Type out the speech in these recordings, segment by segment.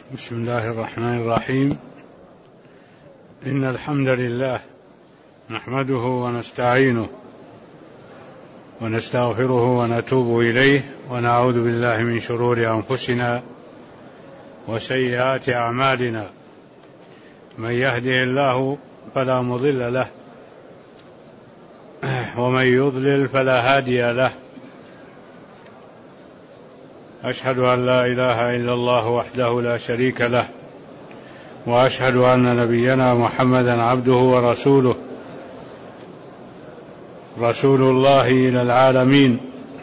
بسم الله الرحمن الرحيم. إن الحمد لله نحمده ونستعينه ونستغفره ونتوب إليه ونعوذ بالله من شرور أنفسنا وسيئات أعمالنا. من يهده الله فلا مضل له ومن يضلل فلا هادي له. أشهد أن لا إله إلا الله وحده لا شريك له، وأشهد أن نبينا محمدا عبده ورسوله، رسول الله إلى العالمين،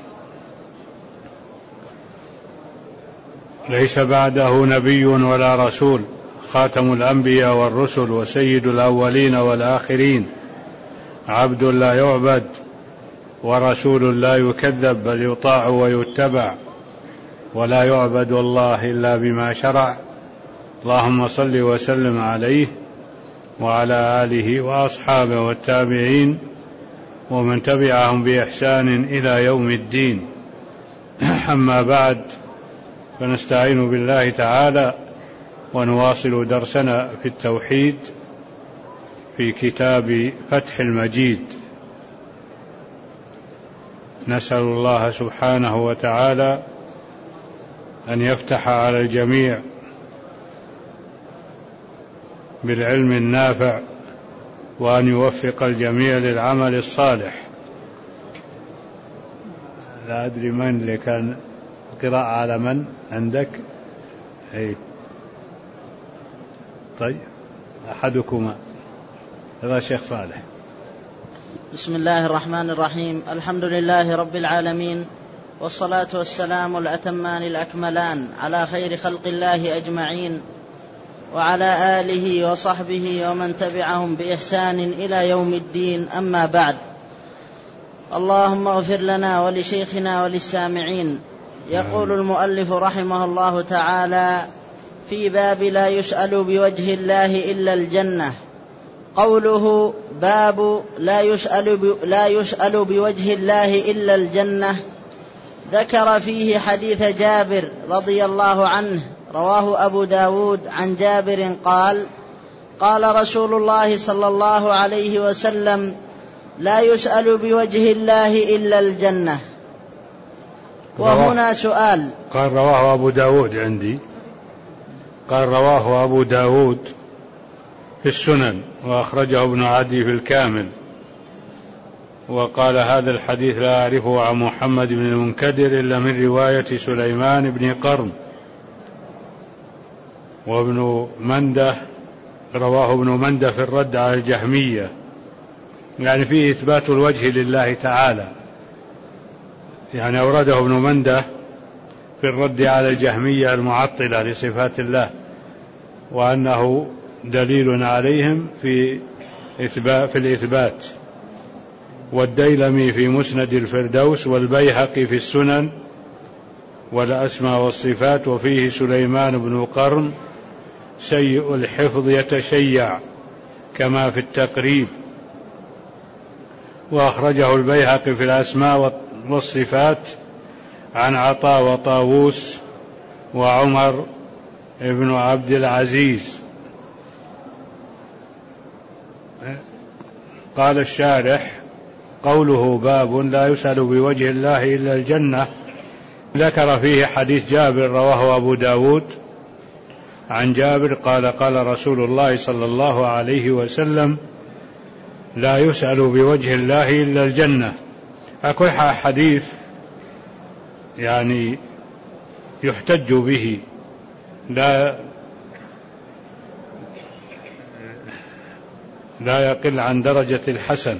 ليس بعده نبي ولا رسول، خاتم الأنبياء والرسل وسيد الأولين والآخرين، عبد لا يعبد ورسول لا يكذب، بل يطاع ويتبع، ولا يعبد الله إلا بما شرع. اللهم صل وسلم عليه وعلى آله وأصحابه والتابعين ومن تبعهم بإحسان إلى يوم الدين. أما بعد، فنستعين بالله تعالى ونواصل درسنا في التوحيد في كتاب فتح المجيد. نسأل الله سبحانه وتعالى أن يفتح على الجميع بالعلم النافع، وأن يوفق الجميع للعمل الصالح. لا أدري من اللي كان قراءة على من عندك؟ أي طيب، أحدكما. هذا شيخ صالح. بسم الله الرحمن الرحيم. الحمد لله رب العالمين، والصلاة والسلام الأتمان الأكملان على خير خلق الله أجمعين، وعلى آله وصحبه ومن تبعهم بإحسان إلى يوم الدين. أما بعد، اللهم اغفر لنا ولشيخنا وللسامعين. يقول المؤلف رحمه الله تعالى في باب لا يسأل بوجه الله إلا الجنة. قوله باب لا يسأل بوجه الله إلا الجنة، ذكر فيه حديث جابر رضي الله عنه، رواه أبو داود عن جابر قال: قال رسول الله صلى الله عليه وسلم: لا يسأل بوجه الله إلا الجنة. وهنا سؤال. قال رواه أبو داود عندي، قال رواه أبو داود في السنن، وأخرجه ابن عدي في الكامل، وقال هذا الحديث لا أعرفه عن محمد بن المنكدر إلا من رواية سليمان بن قرن. وابن منده رواه ابن منده في الرد على الجهمية، يعني فيه إثبات الوجه لله تعالى، يعني أورده ابن منده في الرد على الجهمية المعطلة لصفات الله، وأنه دليل عليهم في الإثبات. والديلمي في مسند الفردوس، والبيهقي في السنن والأسماء والصفات. وفيه سليمان بن قرن سيء الحفظ يتشيع كما في التقريب. وأخرجه البيهقي في الأسماء والصفات عن عطاء وطاووس وعمر بن عبد العزيز. قال الشارح: قوله باب لا يسأل بوجه الله إلا الجنة، ذكر فيه حديث جابر رواه أبو داود عن جابر قال: قال رسول الله صلى الله عليه وسلم: لا يسأل بوجه الله إلا الجنة. أكل حديث يعني يحتج به، لا يقل عن درجة الحسن.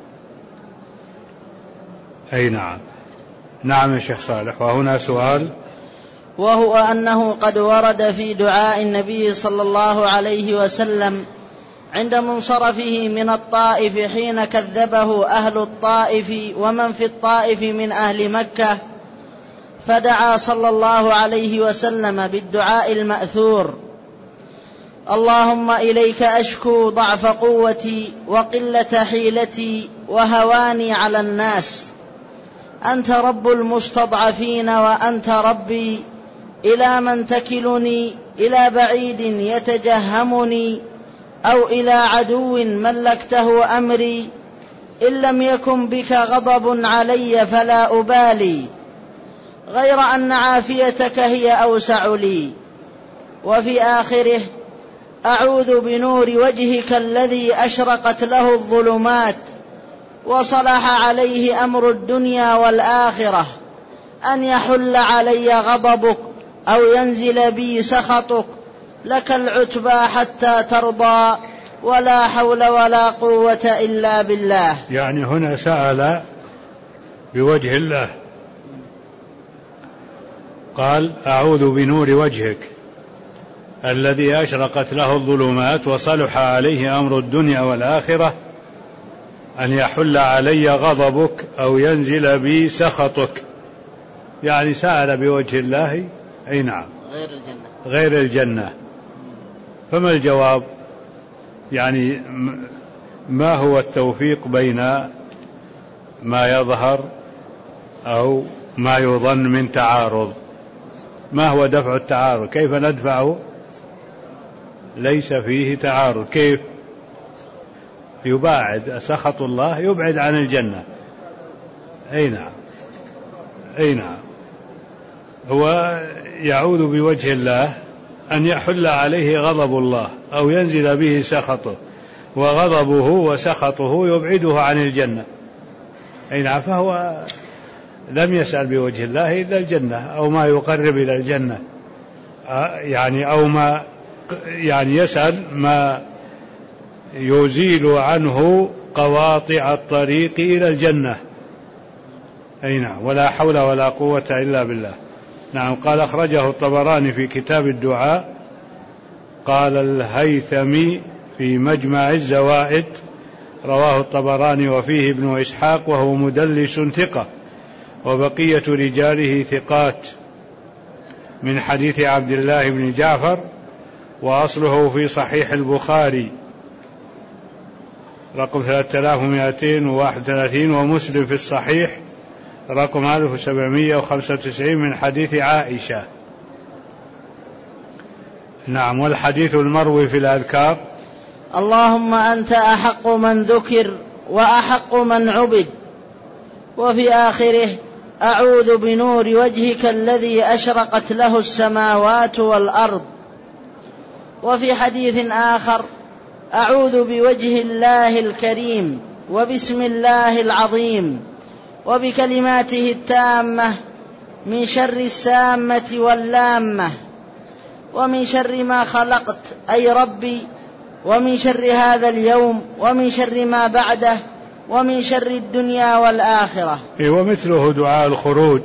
أي نعم. نعم يا شيخ صالح. وهنا سؤال، وهو أنه قد ورد في دعاء النبي صلى الله عليه وسلم عند منصرفه من الطائف حين كذبه أهل الطائف ومن في الطائف من أهل مكة، فدعا صلى الله عليه وسلم بالدعاء المأثور: اللهم إليك أشكو ضعف قوتي وقلة حيلتي وهواني على الناس، أنت رب المستضعفين وأنت ربي، إلى من تكلني، إلى بعيد يتجهمني، أو إلى عدو ملكته أمري. إن لم يكن بك غضب علي فلا أبالي، غير أن عافيتك هي أوسع لي. وفي آخره: أعوذ بنور وجهك الذي أشرقت له الظلمات وصلح عليه أمر الدنيا والآخرة، أن يحل علي غضبك أو ينزل بي سخطك، لك العتبى حتى ترضى، ولا حول ولا قوة إلا بالله. يعني هنا سأل بوجه الله، قال: أعوذ بنور وجهك الذي أشرقت له الظلمات وصلح عليه أمر الدنيا والآخرة، أن يحل علي غضبك أو ينزل بي سخطك. يعني سأل بوجه الله، أي نعم، غير الجنة. فما الجواب؟ يعني ما هو التوفيق بين ما يظهر أو ما يظن من تعارض؟ ما هو دفع التعارض؟ كيف ندفعه؟ ليس فيه تعارض. كيف يباعد سخط الله؟ يبعد عن الجنة. أي نعم، أي نعم. هو يعوذ بوجه الله أن يحل عليه غضب الله أو ينزل به سخطه، وغضبه وسخطه يبعده عن الجنة. أي نعم. فهو لم يسأل بوجه الله إلا الجنة أو ما يقرب إلى الجنة، يعني أو ما يعني يسأل ما يزيل عنه قواطع الطريق إلى الجنة. أي نعم. ولا حول ولا قوة إلا بالله. نعم. قال: أخرجه الطبراني في كتاب الدعاء. قال الهيثمي في مجمع الزوائد: رواه الطبراني وفيه ابن إسحاق وهو مدلس ثقة، وبقية رجاله ثقات، من حديث عبد الله بن جعفر، وأصله في صحيح البخاري رقم 3231، ومسلم في الصحيح رقم 1795 من حديث عائشة. نعم. والحديث المروي في الأذكار: اللهم أنت أحق من ذكر وأحق من عبد. وفي آخره: أعوذ بنور وجهك الذي أشرقت له السماوات والأرض. وفي حديث آخر: أعوذ بوجه الله الكريم وبسم الله العظيم وبكلماته التامة من شر السامة واللامة، ومن شر ما خلقت أي ربي، ومن شر هذا اليوم، ومن شر ما بعده، ومن شر الدنيا والآخرة. ومثله دعاء الخروج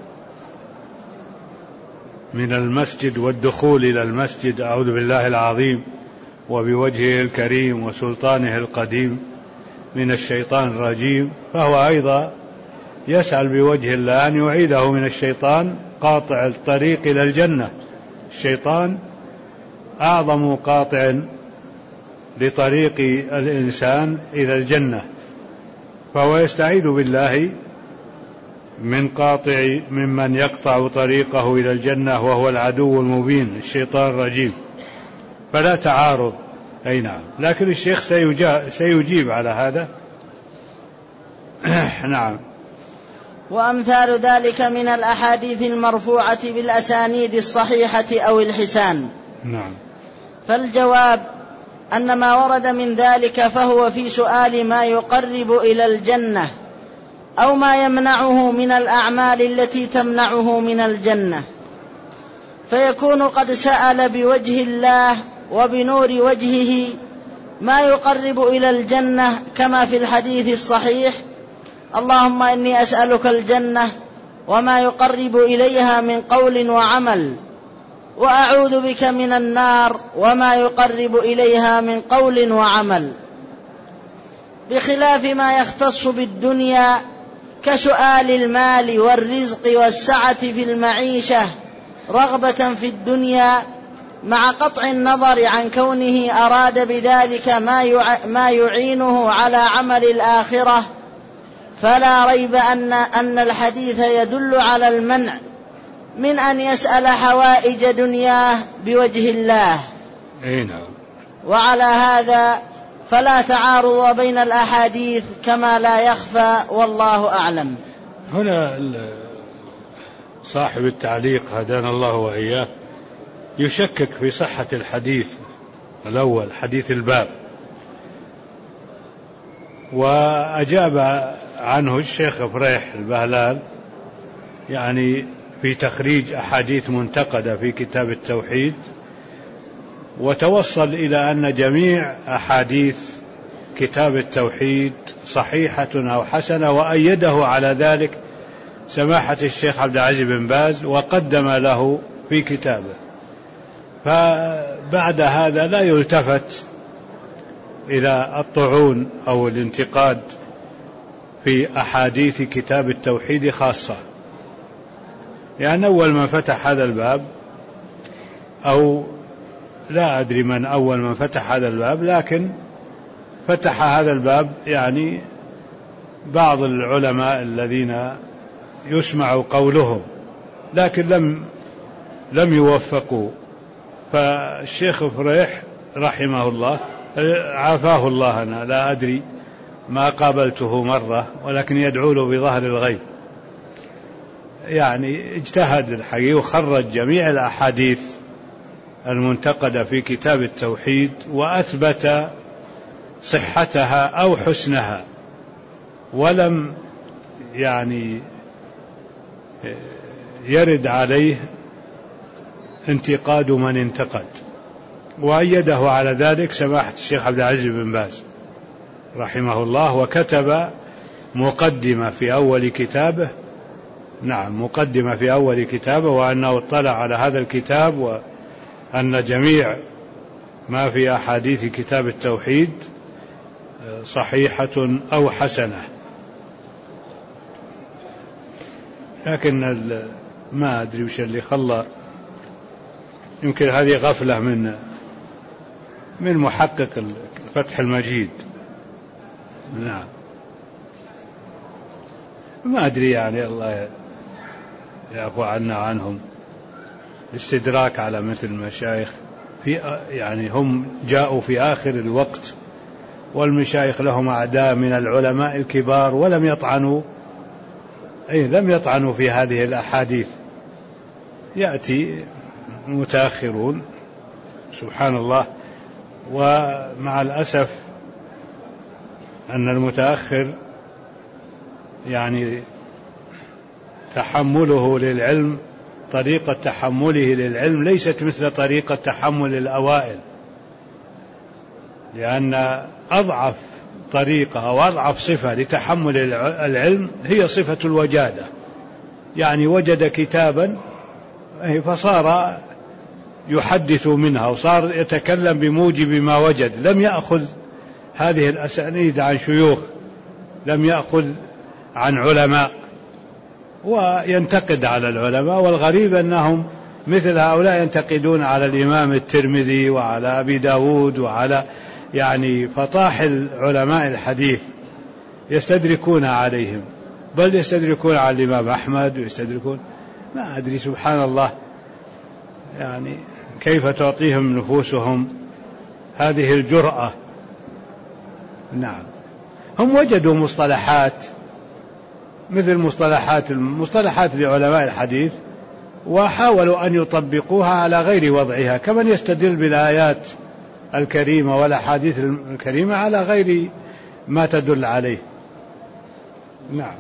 من المسجد والدخول إلى المسجد: أعوذ بالله العظيم وبوجهه الكريم وسلطانه القديم من الشيطان الرجيم. فهو أيضا يسأل بوجه الله أن يعيده من الشيطان قاطع الطريق إلى الجنة. الشيطان أعظم قاطع لطريق الإنسان إلى الجنة، فهو يستعيذ بالله من قاطع ممن يقطع طريقه إلى الجنة، وهو العدو المبين الشيطان الرجيم. فلا تعارض. أي نعم. لكن الشيخ سيجيب على هذا. نعم. وأمثال ذلك من الأحاديث المرفوعة بالأسانيد الصحيحة أو الحسان. نعم. فالجواب أن ما ورد من ذلك فهو في سؤال ما يقرب إلى الجنة أو ما يمنعه من الأعمال التي تمنعه من الجنة، فيكون قد سأل بوجه الله وبنور وجهه ما يقرب إلى الجنة، كما في الحديث الصحيح: اللهم إني أسألك الجنة وما يقرب إليها من قول وعمل، وأعوذ بك من النار وما يقرب إليها من قول وعمل. بخلاف ما يختص بالدنيا كسؤال المال والرزق والسعة في المعيشة رغبة في الدنيا، مع قطع النظر عن كونه أراد بذلك ما يعينه على عمل الآخرة. فلا ريب أن الحديث يدل على المنع من أن يسأل حوائج دنياه بوجه الله. نعم. وعلى هذا فلا تعارض بين الأحاديث كما لا يخفى، والله أعلم. هنا صاحب التعليق هدانا الله وإياه يشكك في صحة الحديث الأول، حديث الباب، وأجاب عنه الشيخ فريح البهلال يعني في تخريج أحاديث منتقدة في كتاب التوحيد، وتوصل إلى أن جميع أحاديث كتاب التوحيد صحيحة أو حسنة، وأيده على ذلك سماحة الشيخ عبد العزيز بن باز وقدم له في كتابه. فبعد هذا لا يلتفت إلى الطعون أو الانتقاد في أحاديث كتاب التوحيد خاصة، يعني أول من فتح هذا الباب، أو لا أدري من أول من فتح هذا الباب، لكن فتح هذا الباب يعني بعض العلماء الذين يسمع قولهم لكن لم يوفقوا. فالشيخ فريح رحمه الله عافاه الله، أنا لا أدري ما قابلته مرة، ولكن يدعو له بظهر الغيب، يعني اجتهد الحقيقة وخرج جميع الأحاديث المنتقدة في كتاب التوحيد وأثبت صحتها أو حسنها، ولم يعني يرد عليه انتقاد من انتقد، وأيده على ذلك سماحة الشيخ عبد العزيز بن باز رحمه الله، وكتب مقدمة في أول كتابه، نعم مقدمة في أول كتابه، وأنه اطلع على هذا الكتاب وأن جميع ما في أحاديث كتاب التوحيد صحيحة أو حسنة. لكن ما أدري وش اللي خلى، يمكن هذه غفلة من محقق فتح المجيد، نعم ما أدري، يعني الله يعفو عنا عنهم، استدراك على مثل المشايخ يعني هم جاءوا في آخر الوقت، والمشايخ لهم أعداء من العلماء الكبار، ولم يطعنوا في هذه الأحاديث. يأتي متأخرون سبحان الله، ومع الأسف أن المتأخر يعني تحمله للعلم، طريقة تحمله للعلم ليست مثل طريقة تحمل الأوائل، لأن أضعف طريقة أو أضعف صفة لتحمل العلم هي صفة الوجادة، يعني وجد كتابا فصار يحدث منها وصار يتكلم بموجب ما وجد، لم يأخذ هذه الأسانيد عن شيوخ، لم يأخذ عن علماء، وينتقد على العلماء. والغريب أنهم مثل هؤلاء ينتقدون على الإمام الترمذي وعلى أبي داود وعلى يعني فطاحل علماء الحديث، يستدركون عليهم، بل يستدركون على الإمام أحمد، ويستدركون ما أدري سبحان الله يعني كيف تعطيهم نفوسهم هذه الجرأة. نعم هم وجدوا مصطلحات مثل مصطلحات لعلماء الحديث، وحاولوا أن يطبقوها على غير وضعها، كمن يستدل بالآيات الكريمة والأحاديث الكريمة على غير ما تدل عليه. نعم.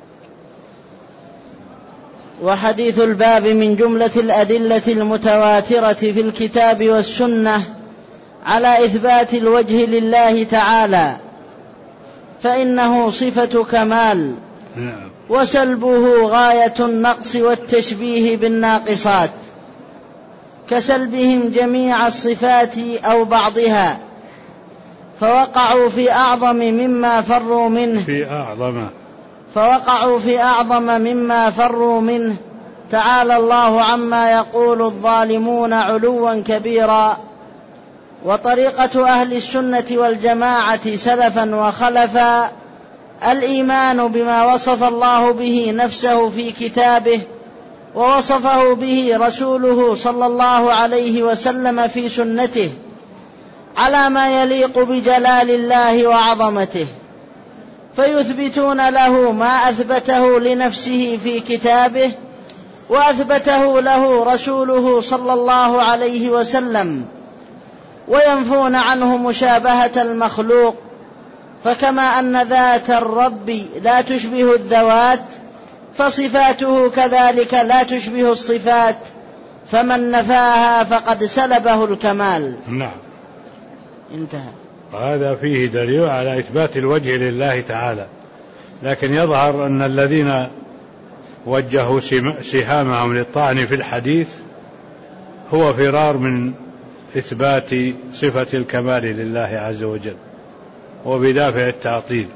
وحديث الباب من جملة الأدلة المتواترة في الكتاب والسنة على إثبات الوجه لله تعالى، فإنه صفة كمال، وسلبه غاية النقص والتشبيه بالناقصات، كسلبهم جميع الصفات أو بعضها، فوقعوا في أعظم مما فروا منه تعالى الله عما يقول الظالمون علوا كبيرا. وطريقة أهل السنة والجماعة سلفا وخلفا الإيمان بما وصف الله به نفسه في كتابه ووصفه به رسوله صلى الله عليه وسلم في سنته على ما يليق بجلال الله وعظمته، فيثبتون له ما أثبته لنفسه في كتابه وأثبته له رسوله صلى الله عليه وسلم، وينفون عنه مشابهة المخلوق. فكما أن ذات الرب لا تشبه الذوات، فصفاته كذلك لا تشبه الصفات، فمن نفاها فقد سلبه الكمال. نعم. انتهى. وهذا فيه دليل على إثبات الوجه لله تعالى، لكن يظهر أن الذين وجهوا سهامهم للطعن في الحديث هو فرار من إثبات صفة الكمال لله عز وجل وبدافع التعطيل.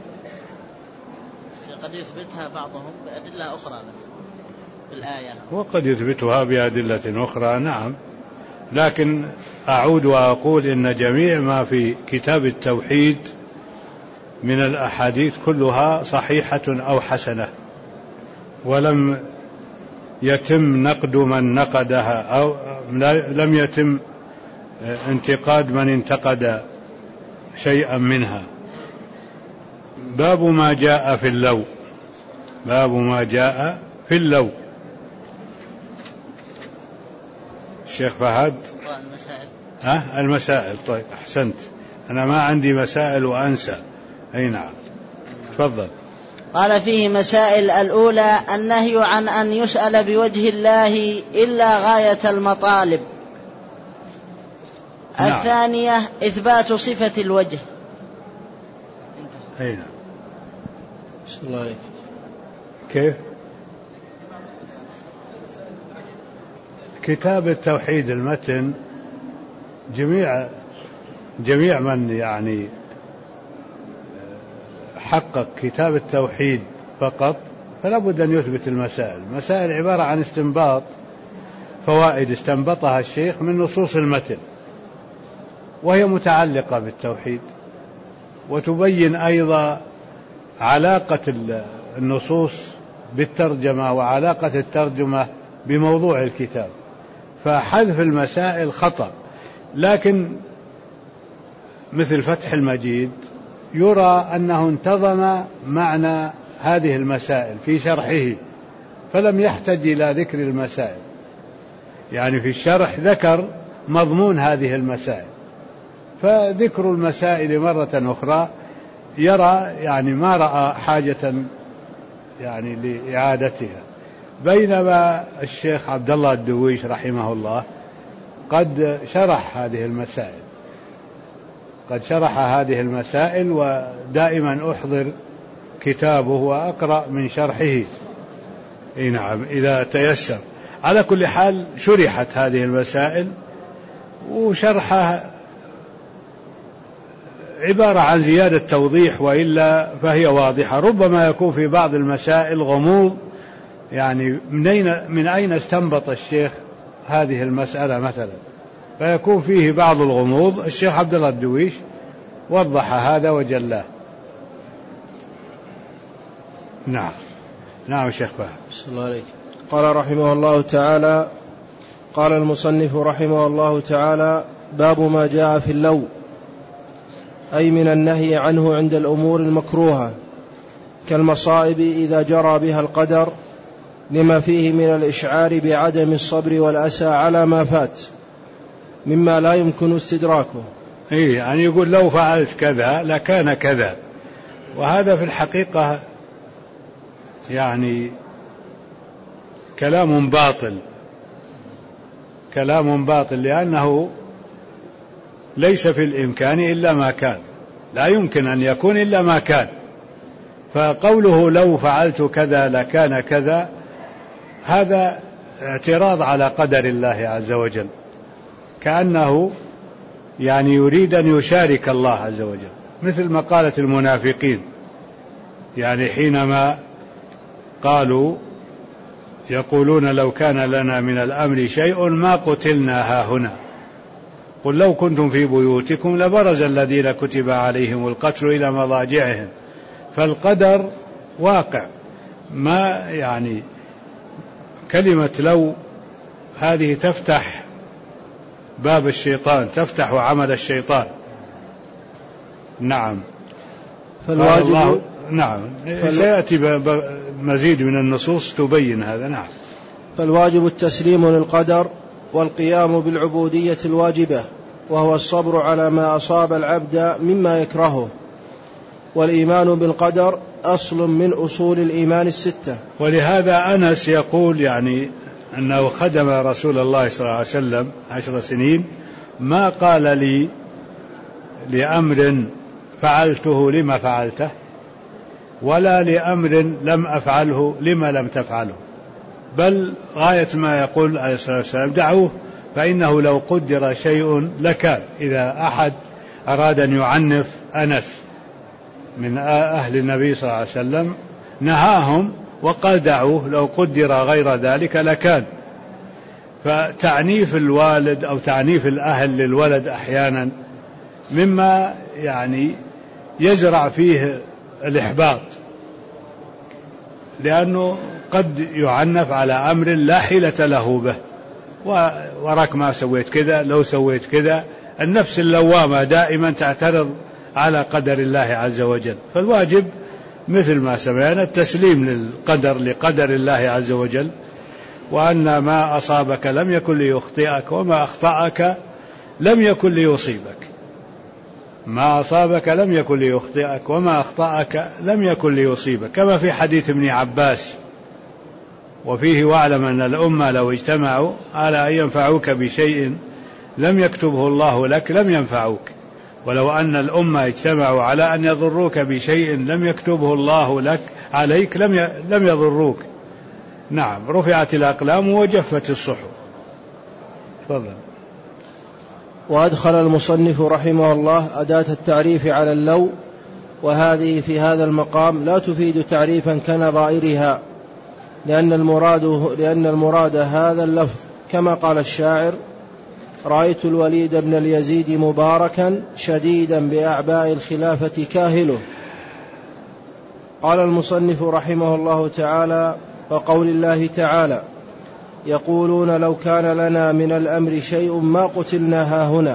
قد يثبتها بعضهم بأدلة أخرى بس في الآية، وقد يثبتها بأدلة أخرى. نعم، لكن أعود وأقول إن جميع ما في كتاب التوحيد من الأحاديث كلها صحيحة أو حسنة، ولم يتم نقد من نقدها، أو لم يتم انتقاد من انتقد شيئا منها. باب ما جاء في اللو. باب ما جاء في اللو. الشيخ فهد. المسائل. طيب، أحسنت، أنا ما عندي مسائل وأنسى. أي نعم، تفضل. قال فيه مسائل. الأولى النهي عن أن يسأل بوجه الله إلا غاية المطالب. نعم. الثانية إثبات صفة الوجه. أي نعم. بسم الله عليك. كيف؟ كتاب التوحيد المتن جميع من يعني حقق كتاب التوحيد فقط فلا بد أن يثبت المسائل عبارة عن استنباط فوائد استنبطها الشيخ من نصوص المتن، وهي متعلقة بالتوحيد، وتبين أيضا علاقة النصوص بالترجمة وعلاقة الترجمة بموضوع الكتاب. فحذف المسائل خطأ، لكن مثل فتح المجيد يرى أنه انتظم معنى هذه المسائل في شرحه، فلم يحتج إلى ذكر المسائل، يعني في الشرح ذكر مضمون هذه المسائل، فذكر المسائل مرة أخرى يرى يعني ما رأى حاجة يعني لإعادتها. بينما الشيخ عبد الله الدويش رحمه الله قد شرح هذه المسائل، ودائما أحضر كتابه وأقرأ من شرحه. نعم، إذا تيسر. على كل حال شرحت هذه المسائل، وشرحها عبارة عن زيادة توضيح، وإلا فهي واضحة. ربما يكون في بعض المسائل غموض، يعني من أين استنبط الشيخ هذه المسألة مثلا، فيكون فيه بعض الغموض. الشيخ عبد الله الدويش وضح هذا وجلاه. نعم الشيخ فهد. بسم الله عليك. قال رحمه الله تعالى: قال المصنف رحمه الله تعالى: باب ما جاء في اللو، أي من النهي عنه عند الأمور المكروهة كالمصائب إذا جرى بها القدر، لما فيه من الإشعار بعدم الصبر والأسى على ما فات مما لا يمكن استدراكه. يعني يقول لو فعلت كذا لكان كذا، وهذا في الحقيقة يعني كلام باطل، لأنه ليس في الإمكان إلا ما كان، لا يمكن أن يكون إلا ما كان. فقوله لو فعلت كذا لكان كذا، هذا اعتراض على قدر الله عز وجل، كأنه يعني يريد أن يشارك الله عز وجل، مثل مقالة المنافقين، يعني حينما قالوا يقولون لو كان لنا من الأمر شيء ما قتلنا هاهنا، قل لو كنتم في بيوتكم لبرز الذين كتب عليهم القتل إلى مضاجعهم. فالقدر واقع، ما يعني كلمة لو هذه تفتح باب الشيطان، تفتح عمل الشيطان. نعم. فالواجب نعم سيأتي مزيد من النصوص تبين هذا. نعم. فالواجب التسليم للقدر والقيام بالعبودية الواجبة، وهو الصبر على ما أصاب العبد مما يكرهه. والإيمان بالقدر أصل من أصول الإيمان الستة. ولهذا أنس يقول يعني أنه خدم رسول الله صلى الله عليه وسلم 10 سنين، ما قال لي لأمر فعلته لما فعلته، ولا لأمر لم أفعله لما لم تفعله، بل غاية ما يقول عليه الصلاة والسلام دعوه فإنه لو قدر شيء لكان. إذا أحد أراد أن يعنف أنس من أهل النبي صلى الله عليه وسلم نهاهم وقال دعوه، لو قدر غير ذلك لكان. فتعنيف الوالد أو تعنيف الأهل للولد أحيانا مما يعني يزرع فيه الإحباط، لأنه قد يعنف على أمر لا حيلة له به، وراك ما سويت كذا، لو سويت كذا. النفس اللوامة دائما تعترض على قدر الله عز وجل. فالواجب مثل ما سمعنا التسليم للقدر، لقدر الله عز وجل، وأن ما أصابك لم يكن ليخطئك، وما أخطأك لم يكن ليصيبك. ما أصابك لم يكن ليخطئك، وما أخطأك لم يكن ليصيبك، كما في حديث ابن عباس وفيه واعلم أن الأمة لو اجتمعوا على أن ينفعوك بشيء لم يكتبه الله لك لم ينفعوك، ولو أن الأمة اجتمعوا على أن يضروك بشيء لم يكتبه الله لك عليك لم يضروك. نعم. رفعت الأقلام وجفت الصحف. تفضل. وأدخل المصنف رحمه الله أداة التعريف على اللو، وهذه في هذا المقام لا تفيد تعريفا كنظائرها، لأن المراد هذا اللفظ كما قال الشاعر: رأيت الوليد بن اليزيد مباركا شديدا بأعباء الخلافة كاهله. قال المصنف رحمه الله تعالى: وقول الله تعالى: يقولون لو كان لنا من الأمر شيء ما قتلنا هاهنا.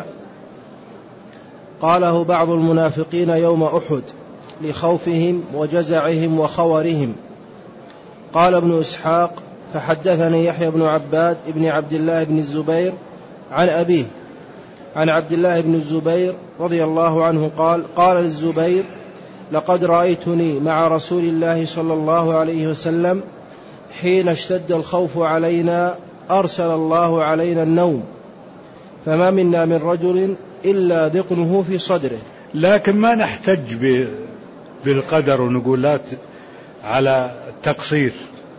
قاله بعض المنافقين يوم أحد لخوفهم وجزعهم وخورهم. قال ابن إسحاق: فحدثني يحيى بن عباد بن عبد الله بن الزبير عن أبيه عن عبد الله بن الزبير رضي الله عنه قال للزبير: لقد رأيتني مع رسول الله صلى الله عليه وسلم حين اشتد الخوف علينا أرسل الله علينا النوم، فما منا من رجل إلا ذقنه في صدره. لكن ما نحتج بالقدر ونقول لا على التقصير،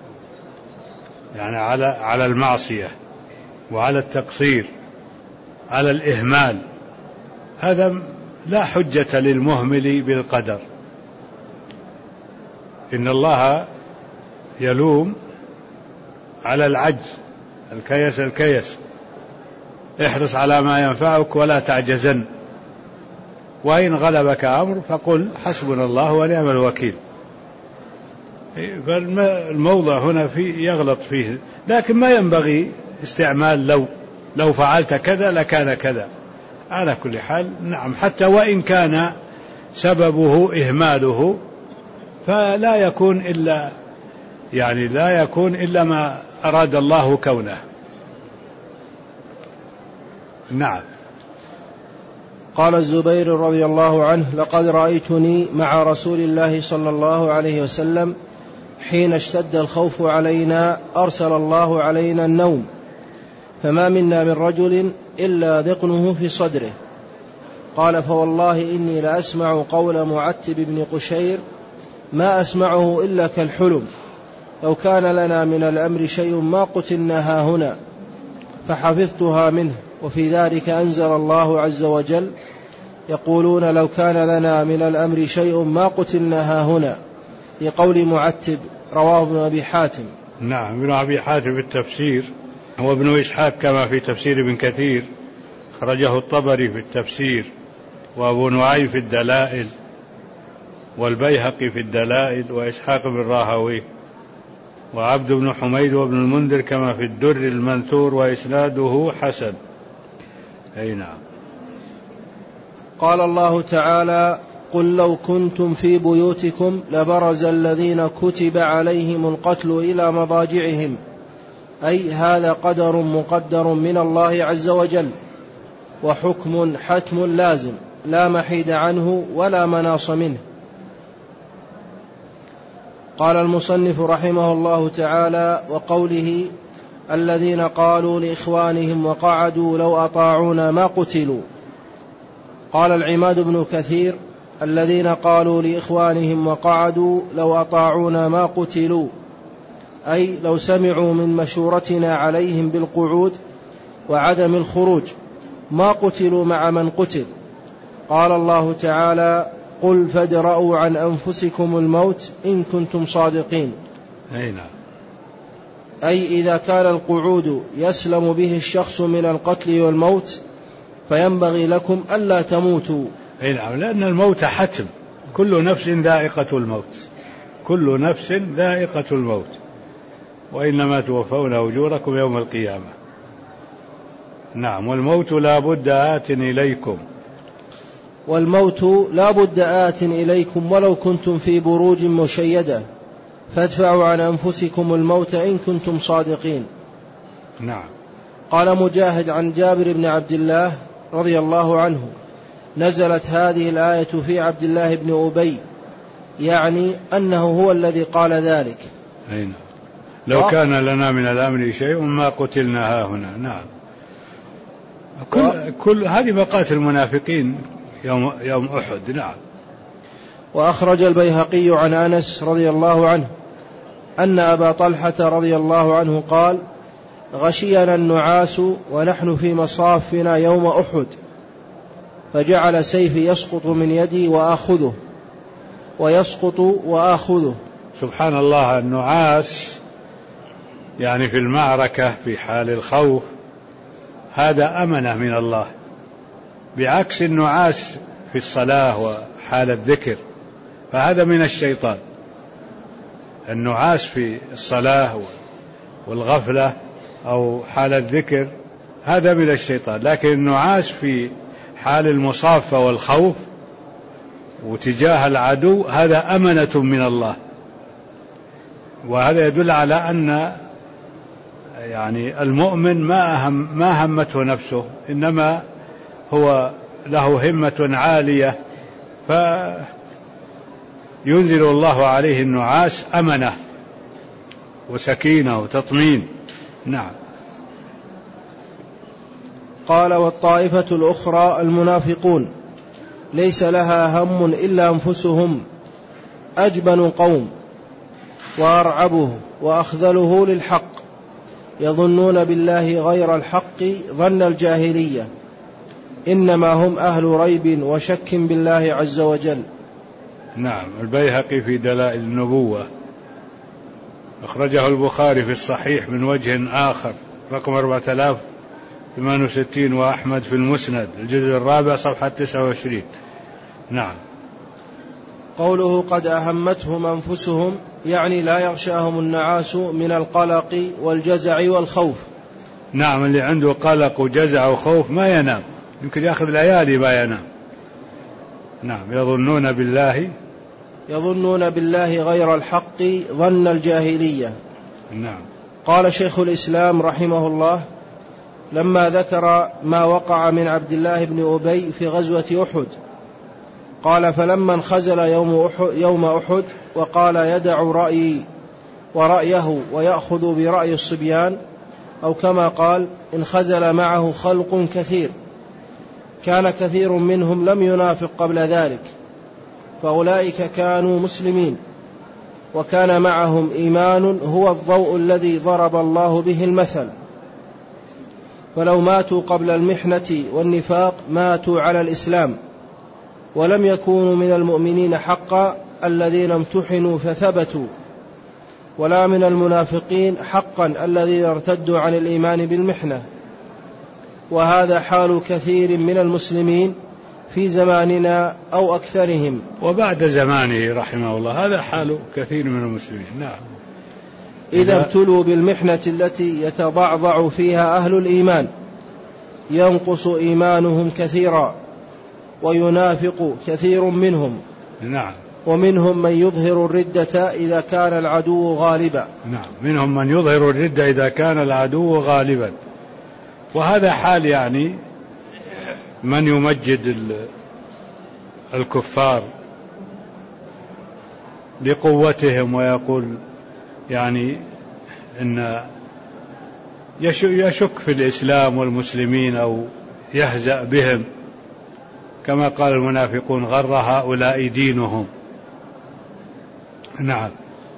يعني على المعصية وعلى التقصير، على الإهمال، هذا لا حجة للمهمل بالقدر. إن الله يلوم على العجز، الكيس. احرص على ما ينفعك ولا تعجزن، وإن غلبك أمر فقل حسبنا الله ونعم الوكيل. فالموضع هنا يغلط فيه، لكن ما ينبغي استعمال لو فعلت كذا لكان كذا. على كل حال نعم، حتى وإن كان سببه إهماله فلا يكون إلا ما أراد الله كونه. نعم. قال الزبير رضي الله عنه: لقد رأيتني مع رسول الله صلى الله عليه وسلم حين اشتد الخوف علينا أرسل الله علينا النوم، فما منا من رجل إلا ذقنه في صدره. قال: فوالله إني لأسمع قول معتب بن قشير ما أسمعه إلا كالحلم، لو كان لنا من الأمر شيء ما قتلنا هاهنا، فحفظتها منه. وفي ذلك أنزل الله عز وجل: يقولون لو كان لنا من الأمر شيء ما قتلنا هاهنا، لقول معتب. رواه ابن أبي حاتم. نعم، ابن أبي حاتم في التفسير، وابن إسحاق كما في تفسير ابن كثير، خرجه الطبري في التفسير، وأبو نعيم في الدلائل، والبيهقي في الدلائل، وإسحاق بن راهويه. وعبد بن حميد وابن المنذر كما في الدر المنثور وإسناده حسن. أي نعم. قال الله تعالى: قل لو كنتم في بيوتكم لبرز الذين كتب عليهم القتل إلى مضاجعهم، أي هذا قدر مقدر من الله عز وجل، وحكم حتم لازم لا محيد عنه ولا مناص منه. قال المصنف رحمه الله تعالى: وقوله الذين قالوا لإخوانهم وقعدوا لو أطاعونا ما قتلوا. قال العماد بن كثير: الذين قالوا لإخوانهم وقعدوا لو أطاعونا ما قتلوا، أي لو سمعوا من مشورتنا عليهم بالقعود وعدم الخروج ما قتلوا مع من قتل. قال الله تعالى: قل فادرءوا عن أنفسكم الموت إن كنتم صادقين. أي إذا كان القعود يسلم به الشخص من القتل والموت فينبغي لكم ألا تموتوا. لأن الموت حتم، كل نفس ذائقة الموت، كل نفس ذائقة الموت، وإنما توفون أجوركم يوم القيامة. نعم. والموت لا بد آت إليكم، والموت لا بد آت إليكم ولو كنتم في بروج مشيدة فادفعوا عن أنفسكم الموت إن كنتم صادقين. نعم. قال مجاهد عن جابر بن عبد الله رضي الله عنه: نزلت هذه الآية في عبد الله بن أبي، يعني أنه هو الذي قال ذلك. لو كان لنا من الأمر شيء ما قتلنا هاهنا. نعم. كل هذه مقاتل المنافقين يوم أحد. نعم. وأخرج البيهقي عن أنس رضي الله عنه أن أبا طلحة رضي الله عنه قال: غشينا النعاس ونحن في مصافنا يوم أحد، فجعل سيفي يسقط من يدي وآخذه ويسقط وآخذه. سبحان الله. النعاس يعني في المعركة في حال الخوف هذا أمنة من الله، بعكس النعاس في الصلاة وحال الذكر فهذا من الشيطان. النعاس في الصلاة والغفلة أو حال الذكر هذا من الشيطان، لكن النعاس في حال المصافة والخوف وتجاه العدو هذا أمنة من الله. وهذا يدل على أن يعني المؤمن ما همته نفسه، إنما هو له همة عالية فينزل الله عليه النعاس أمنة وسكينة وتطمين. نعم. قال: والطائفة الأخرى المنافقون ليس لها هم إلا أنفسهم، أجبن قوم وأرعبه وأخذله للحق، يظنون بالله غير الحق ظن الجاهلية، إنما هم أهل ريب وشك بالله عز وجل. نعم. البيهقي في دلائل النبوة أخرجه البخاري في الصحيح من وجه آخر رقم 4068، وأحمد في المسند الجزء الرابع صفحة 29. نعم. قوله قد أهمتهم أنفسهم يعني لا يغشاهم النعاس من القلق والجزع والخوف. نعم. اللي عنده قلق وجزع وخوف ما ينام، يمكن يأخذ ليالي ما ينام. نعم. يظنون بالله غير الحق ظن الجاهلية. نعم. قال شيخ الإسلام رحمه الله: لما ذكر ما وقع من عبد الله بن أبي في غزوة أحد قال: فلما انخزل يوم أحد وقال يدع رأيي ورأيه ويأخذ برأي الصبيان، أو كما قال انخزل معه خلق كثير، كان كثير منهم لم ينافق قبل ذلك، فأولئك كانوا مسلمين وكان معهم إيمان هو الضوء الذي ضرب الله به المثل، فلو ماتوا قبل المحنة والنفاق ماتوا على الإسلام، ولم يكونوا من المؤمنين حقا الذين امتحنوا فثبتوا، ولا من المنافقين حقا الذين ارتدوا عن الإيمان بالمحنة. وهذا حال كثير من المسلمين في زماننا أو أكثرهم، وبعد زمانه رحمه الله هذا حال كثير من المسلمين. نعم. إذا ابتلوا بالمحنة التي يتضعضع فيها أهل الإيمان ينقص إيمانهم كثيرا وينافق كثير منهم. نعم. ومنهم من يظهر الردة إذا كان العدو غالبا. نعم، منهم من يظهر الردة إذا كان العدو غالبا. وهذا حال يعني من يمجد الكفار لقوتهم ويقول يعني إن يشك في الإسلام والمسلمين أو يهزأ بهم، كما قال المنافقون غر هؤلاء دينهم. نعم.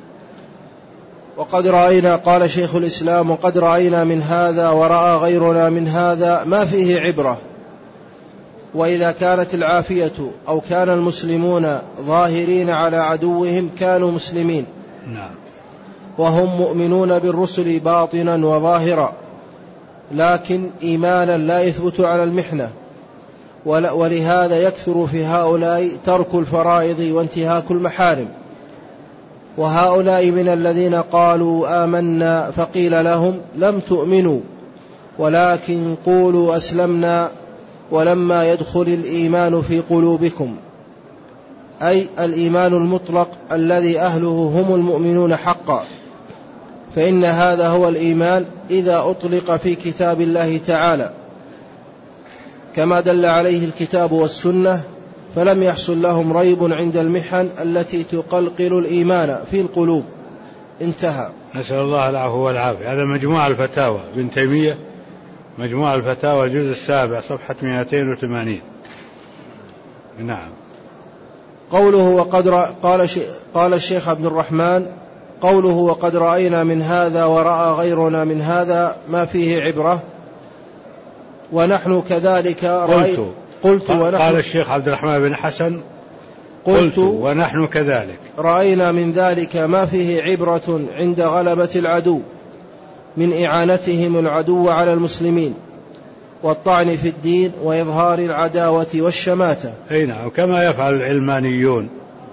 وقد رأينا، قال شيخ الإسلام، وقد رأينا من هذا ورأى غيرنا من هذا ما فيه عبرة. وإذا كانت العافية أو كان المسلمون ظاهرين على عدوهم كانوا مسلمين. نعم. وهم مؤمنون بالرسل باطنا وظاهرا، لكن إيمانا لا يثبت على المحنة. ولهذا يكثر في هؤلاء ترك الفرائض وانتهاك المحارم. وهؤلاء من الذين قالوا آمنا فقيل لهم لم تؤمنوا ولكن قولوا أسلمنا ولما يدخل الإيمان في قلوبكم، أي الإيمان المطلق الذي أهله هم المؤمنون حقا. فإن هذا هو الإيمان إذا أطلق في كتاب الله تعالى كما دل عليه الكتاب والسنة، فلم يحصل لهم ريب عند المحن التي تقلقل الإيمان في القلوب. انتهى. نسأل الله العفو والعافية. هذا مجموع الفتاوى ابن تيمية، مجموع الفتاوى الجزء 7 صفحة 280. نعم. قوله قال الشيخ عبد الرحمن: قوله وقد رأينا من هذا ورأى غيرنا من هذا ما فيه عبرة ونحن كذلك قال الشيخ عبد الرحمن بن حسن قلت ونحن كذلك رأينا من ذلك ما فيه عبرة عند غلبة العدو من إعانتهم العدو على المسلمين والطعن في الدين وإظهار العداوة والشماتة. نعم. وكما يفعل العلمانيون،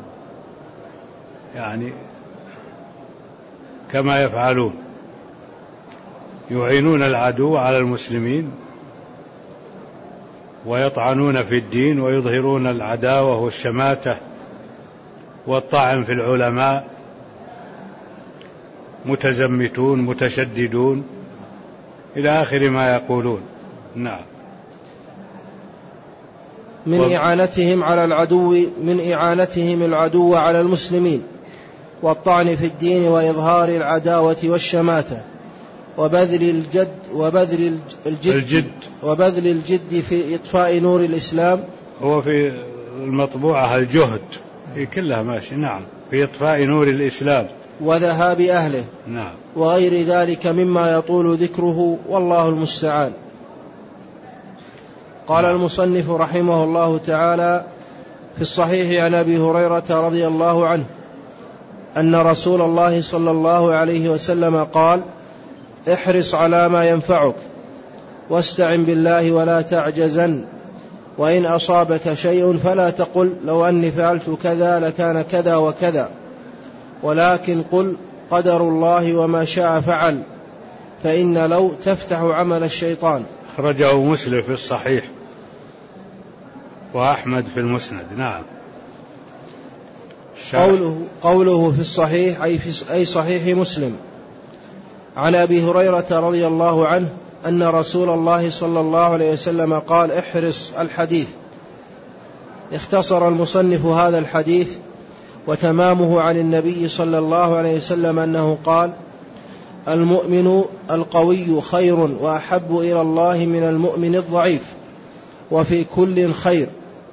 يعني كما يفعلون يعينون العدو على المسلمين ويطعنون في الدين ويظهرون العداوة والشماتة والطعن في العلماء، متزمتون متشددون إلى آخر ما يقولون. نعم. من إعانتهم العدو على المسلمين والطعن في الدين وإظهار العداوة والشماتة وبذل الجد في إطفاء نور الإسلام. هو في المطبوعة الجهد في كلها ماشي. نعم. في إطفاء نور الإسلام وذهاب أهله. نعم. وغير ذلك مما يطول ذكره والله المستعان. قال المصنف رحمه الله تعالى: في الصحيح عن أبي هريرة رضي الله عنه أن رسول الله صلى الله عليه وسلم قال: احرص على ما ينفعك واستعن بالله ولا تعجزن، وإن أصابك شيء فلا تقل لو أني فعلت كذا لكان كذا وكذا، ولكن قل قدر الله وما شاء فعل، فإن لو تفتح عمل الشيطان. أخرجه مسلم في الصحيح وأحمد في المسند. نعم. قوله في الصحيح أي صحيح مسلم. عن أبي هريرة رضي الله عنه أن رسول الله صلى الله عليه وسلم قال: احرص. الحديث. اختصر المصنف هذا الحديث وتمامه عن النبي صلى الله عليه وسلم أنه قال: المؤمن القوي خير وأحب إلى الله من المؤمن الضعيف، وفي كل خير.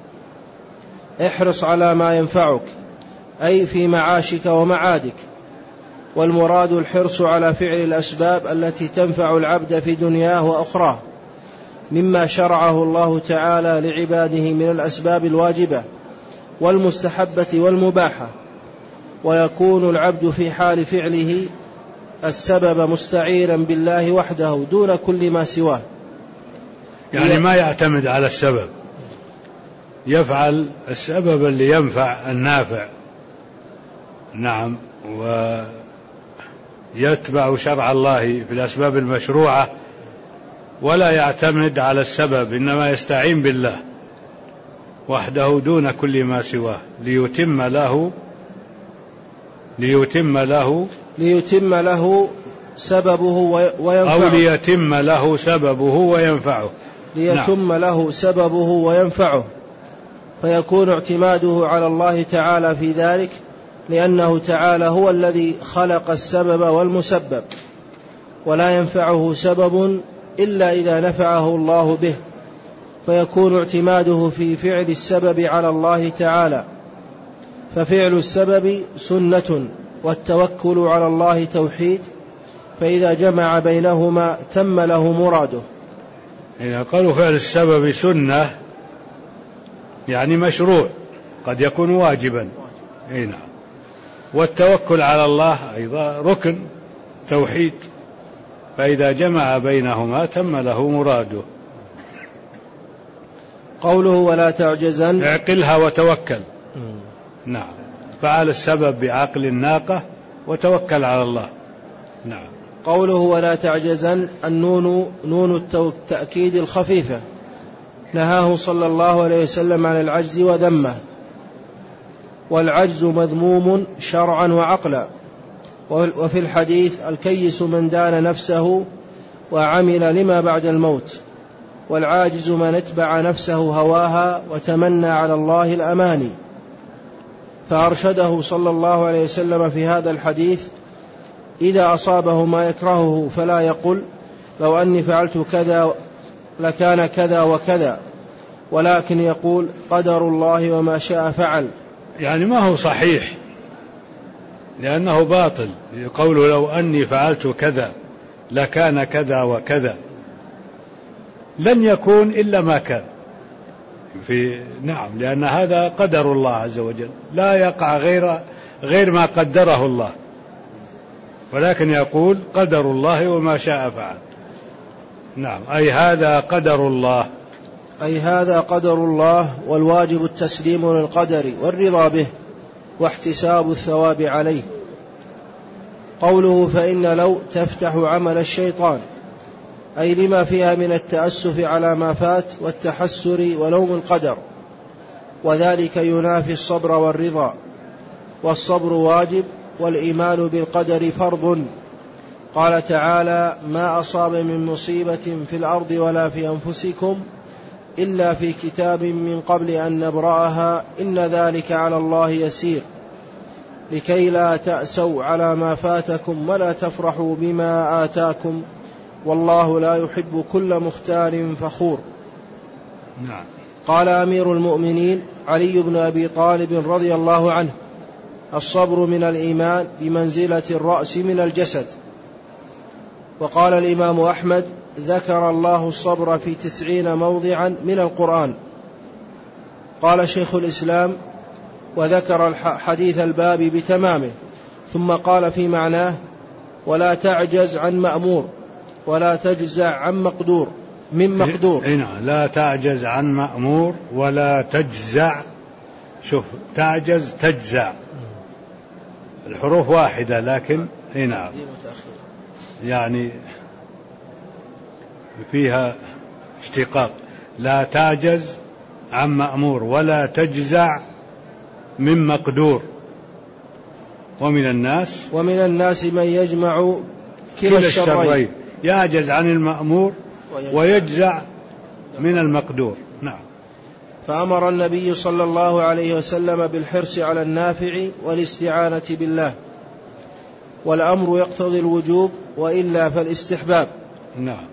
احرص على ما ينفعك أي في معاشك ومعادك، والمراد الحرص على فعل الأسباب التي تنفع العبد في دنياه وأخراه مما شرعه الله تعالى لعباده من الأسباب الواجبة والمستحبة والمباحة، ويكون العبد في حال فعله السبب مستعيرا بالله وحده دون كل ما سواه، يعني ما يعتمد على السبب، يفعل السبب اللي ينفع النافع. نعم. يتبع شرع الله في الأسباب المشروعة ولا يعتمد على السبب، إنما يستعين بالله وحده دون كل ما سواه ليتم له سببه وينفعه، أو ليتم له سببه وينفعه. ليتم له سببه وينفعه، فيكون اعتماده على الله تعالى في ذلك، لأنه تعالى هو الذي خلق السبب والمسبب، ولا ينفعه سبب إلا إذا نفعه الله به، فيكون اعتماده في فعل السبب على الله تعالى. ففعل السبب سنة، والتوكل على الله توحيد، فإذا جمع بينهما تم له مراده. إذا قالوا فعل السبب سنة يعني مشروع، قد يكون واجبا. نعم. والتوكل على الله أيضا ركن توحيد، فإذا جمع بينهما تم له مراده. قوله ولا تعجزن، اعقلها وتوكل. نعم. فعل السبب بعقل الناقة وتوكل على الله. نعم. قوله ولا تعجزن، النون نون التأكيد الخفيفة، نهاه صلى الله عليه وسلم عن العجز وذمه. والعجز مذموم شرعا وعقلا. وفي الحديث الكيس من دان نفسه وعمل لما بعد الموت، والعاجز من اتبع نفسه هواها وتمنى على الله الأماني. فأرشده صلى الله عليه وسلم في هذا الحديث إذا أصابه ما يكرهه فلا يقل لو أني فعلت كذا لكان كذا وكذا، ولكن يقول قدر الله وما شاء فعل. يعني ما هو صحيح، لأنه باطل. يقول لو أني فعلت كذا لكان كذا وكذا، لن يكون إلا ما كان نعم، لأن هذا قدر الله عز وجل، لا يقع غير ما قدره الله، ولكن يقول قدر الله وما شاء فعل. نعم. أي هذا قدر الله، أي هذا قدر الله، والواجب التسليم للقدر والرضا به واحتساب الثواب عليه. قوله فإن لو تفتح عمل الشيطان، أي لما فيها من التأسف على ما فات والتحسر ولوم القدر، وذلك ينافي الصبر والرضا، والصبر واجب والإيمان بالقدر فرض. قال تعالى ما أصاب من مصيبة في الأرض ولا في أنفسكم إلا في كتاب من قبل أن نبرأها إن ذلك على الله يسير، لكي لا تأسوا على ما فاتكم ولا تفرحوا بما آتاكم والله لا يحب كل مختال فخور. نعم. قال أمير المؤمنين علي بن أبي طالب رضي الله عنه الصبر من الإيمان بمنزلة الرأس من الجسد. وقال الإمام أحمد ذكر الله الصبر في 90 موضعا من القرآن. قال شيخ الإسلام وذكر حديث الباب بتمامه، ثم قال في معناه ولا تعجز عن مأمور ولا تجزع عن مقدور من مقدور. لا تعجز عن مأمور ولا تجزع. شوف، تعجز تجزع، الحروف واحدة لكن هنا يعني فيها اشتقاق. لا تعجز عن مأمور ولا تجزع من مقدور. ومن الناس من يجمع كلا الشرين، يعجز عن المأمور ويجزع من المقدور. نعم. فأمر النبي صلى الله عليه وسلم بالحرص على النافع والاستعانة بالله، والأمر يقتضي الوجوب وإلا فالاستحباب. نعم.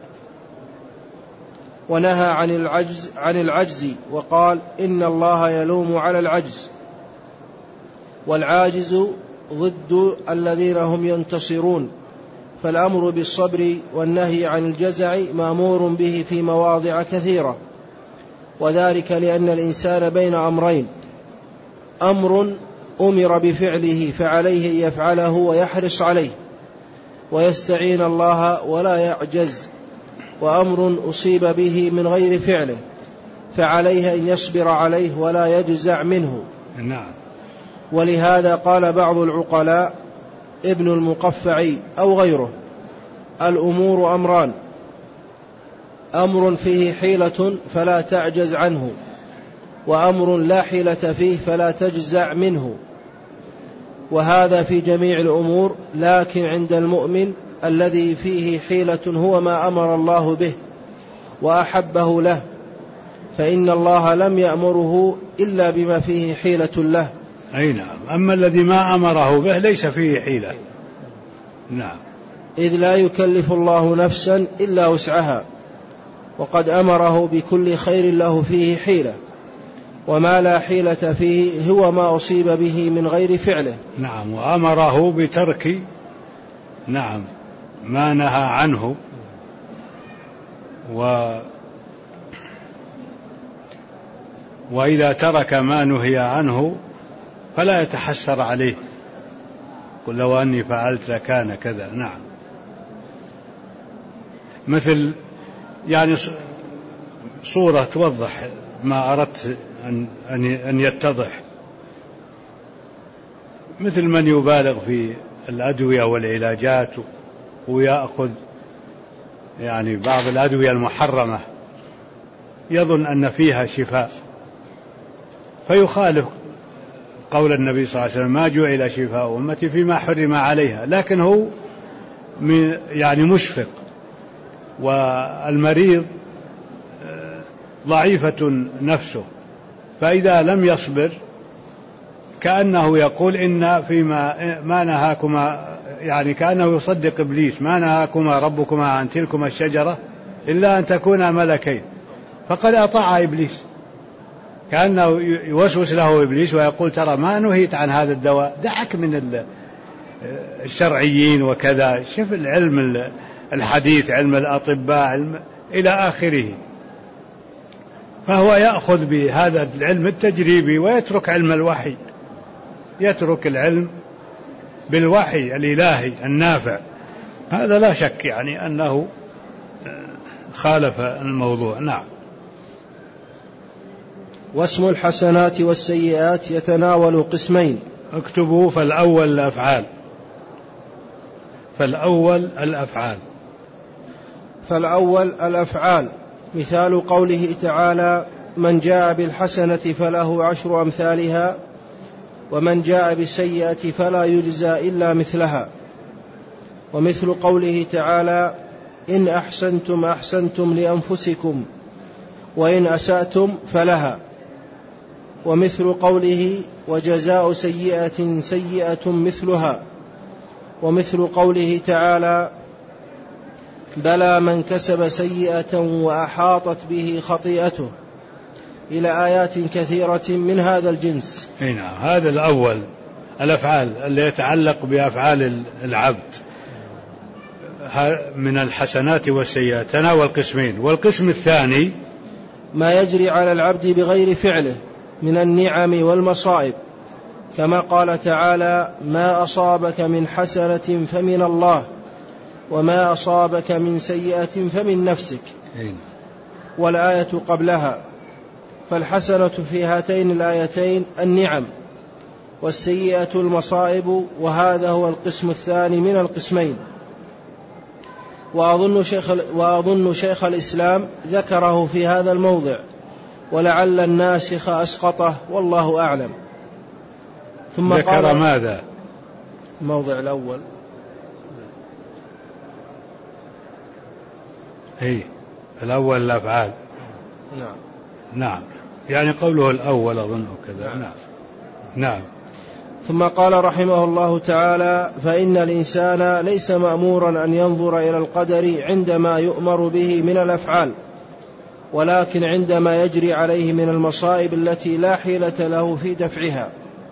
ونهى عن العجز وقال إن الله يلوم على العجز، والعاجز ضد الذين هم ينتصرون. فالأمر بالصبر والنهي عن الجزع مأمور به في مواضع كثيرة، وذلك لأن الإنسان بين أمرين: أمر أمر بفعله فعليه أن يفعله ويحرص عليه ويستعين الله ولا يعجز، وأمر أصيب به من غير فعله فعليه أن يصبر عليه ولا يجزع منه. نعم. ولهذا قال بعض العقلاء ابن المقفع أو غيره. الأمور أمران: أمر فيه حيلة فلا تعجز عنه، وأمر لا حيلة فيه فلا تجزع منه. وهذا في جميع الأمور، لكن عند المؤمن الذي فيه حيلة هو ما أمر الله به وأحبه له، فإن الله لم يأمره إلا بما فيه حيلة له. أي نعم. أما الذي ما أمره به ليس فيه حيلة. نعم. إذ لا يكلف الله نفسا إلا وسعها، وقد أمره بكل خير له فيه حيلة، وما لا حيلة فيه هو ما أصيب به من غير فعله. نعم. وأمره بترك نعم ما نهى عنه، وإذا ترك ما نهي عنه فلا يتحسر عليه، قل لو أني فعلت لكان كذا. نعم. مثل يعني صورة توضح ما أردت أن يتضح، مثل من يبالغ في الأدوية والعلاجات ويأخذ يعني بعض الأدوية المحرمة يظن أن فيها شفاء، فيخالف قول النبي صلى الله عليه وسلم: ما جعل شفاء أمتي فيما حرم عليها. لكن هو يعني مشفق، والمريض ضعيفة نفسه، فإذا لم يصبر كأنه يقول إن فيما ما نهاكما، يعني كأنه يصدق إبليس: ما نهاكما ربكما عن تلكما الشجرة إلا أن تكونا ملكين. فقد أطاع إبليس، كأنه يوسوس له إبليس ويقول: ترى ما نهيت عن هذا الدواء، دعك من الشرعيين وكذا، شوف العلم الحديث، علم الأطباء، إلى آخره. فهو يأخذ بهذا العلم التجريبي ويترك علم الوحي، يترك العلم بالوحي الإلهي النافع. هذا لا شك يعني أنه خالف الموضوع. نعم. واسم الحسنات والسيئات يتناول قسمين. اكتبوا: فالأول الأفعال. فالأول الأفعال. فالأول الأفعال، مثال قوله تعالى: من جاء بالحسنة فله 10 أمثالها، ومن جاء بالسيئة فلا يجزى إلا مثلها. ومثل قوله تعالى: إن أحسنتم أحسنتم لأنفسكم، وإن أسأتم فلها. ومثل قوله: وجزاء سيئة سيئة مثلها. ومثل قوله تعالى: بلى من كسب سيئة وأحاطت به خطيئته، إلى آيات كثيرة من هذا الجنس. هنا هذا الأول الأفعال اللي يتعلق بأفعال العبد من الحسنات والسيئات، تناول قسمين. والقسم الثاني ما يجري على العبد بغير فعله من النعم والمصائب، كما قال تعالى: ما أصابك من حسنة فمن الله، وما أصابك من سيئة فمن نفسك. والآية قبلها. فالحسنة في هاتين الآيتين النعم، والسيئة المصائب، وهذا هو القسم الثاني من القسمين. وأظن شيخ الإسلام ذكره في هذا الموضع، ولعل الناسخ أسقطه، والله أعلم. ثم ذكر ماذا؟ الموضع الأول الأول الأفعال. نعم. نعم، يعني قوله الأول أظنه كذا. نعم. نعم. ثم قال رحمه الله تعالى: فإن الإنسان ليس مأمورا أن ينظر إلى القدر عندما يؤمر به من الأفعال، ولكن عندما يجري عليه من المصائب التي لا حيلة له في دفعها.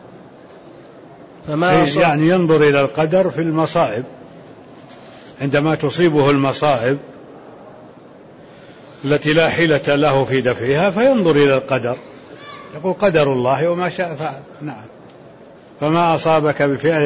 يعني ينظر إلى القدر في المصائب، عندما تصيبه المصائب التي لا حيلة له في دفعها فينظر إلى القدر، يقول: قدر الله وما شاء فعل. نعم. فما أصابك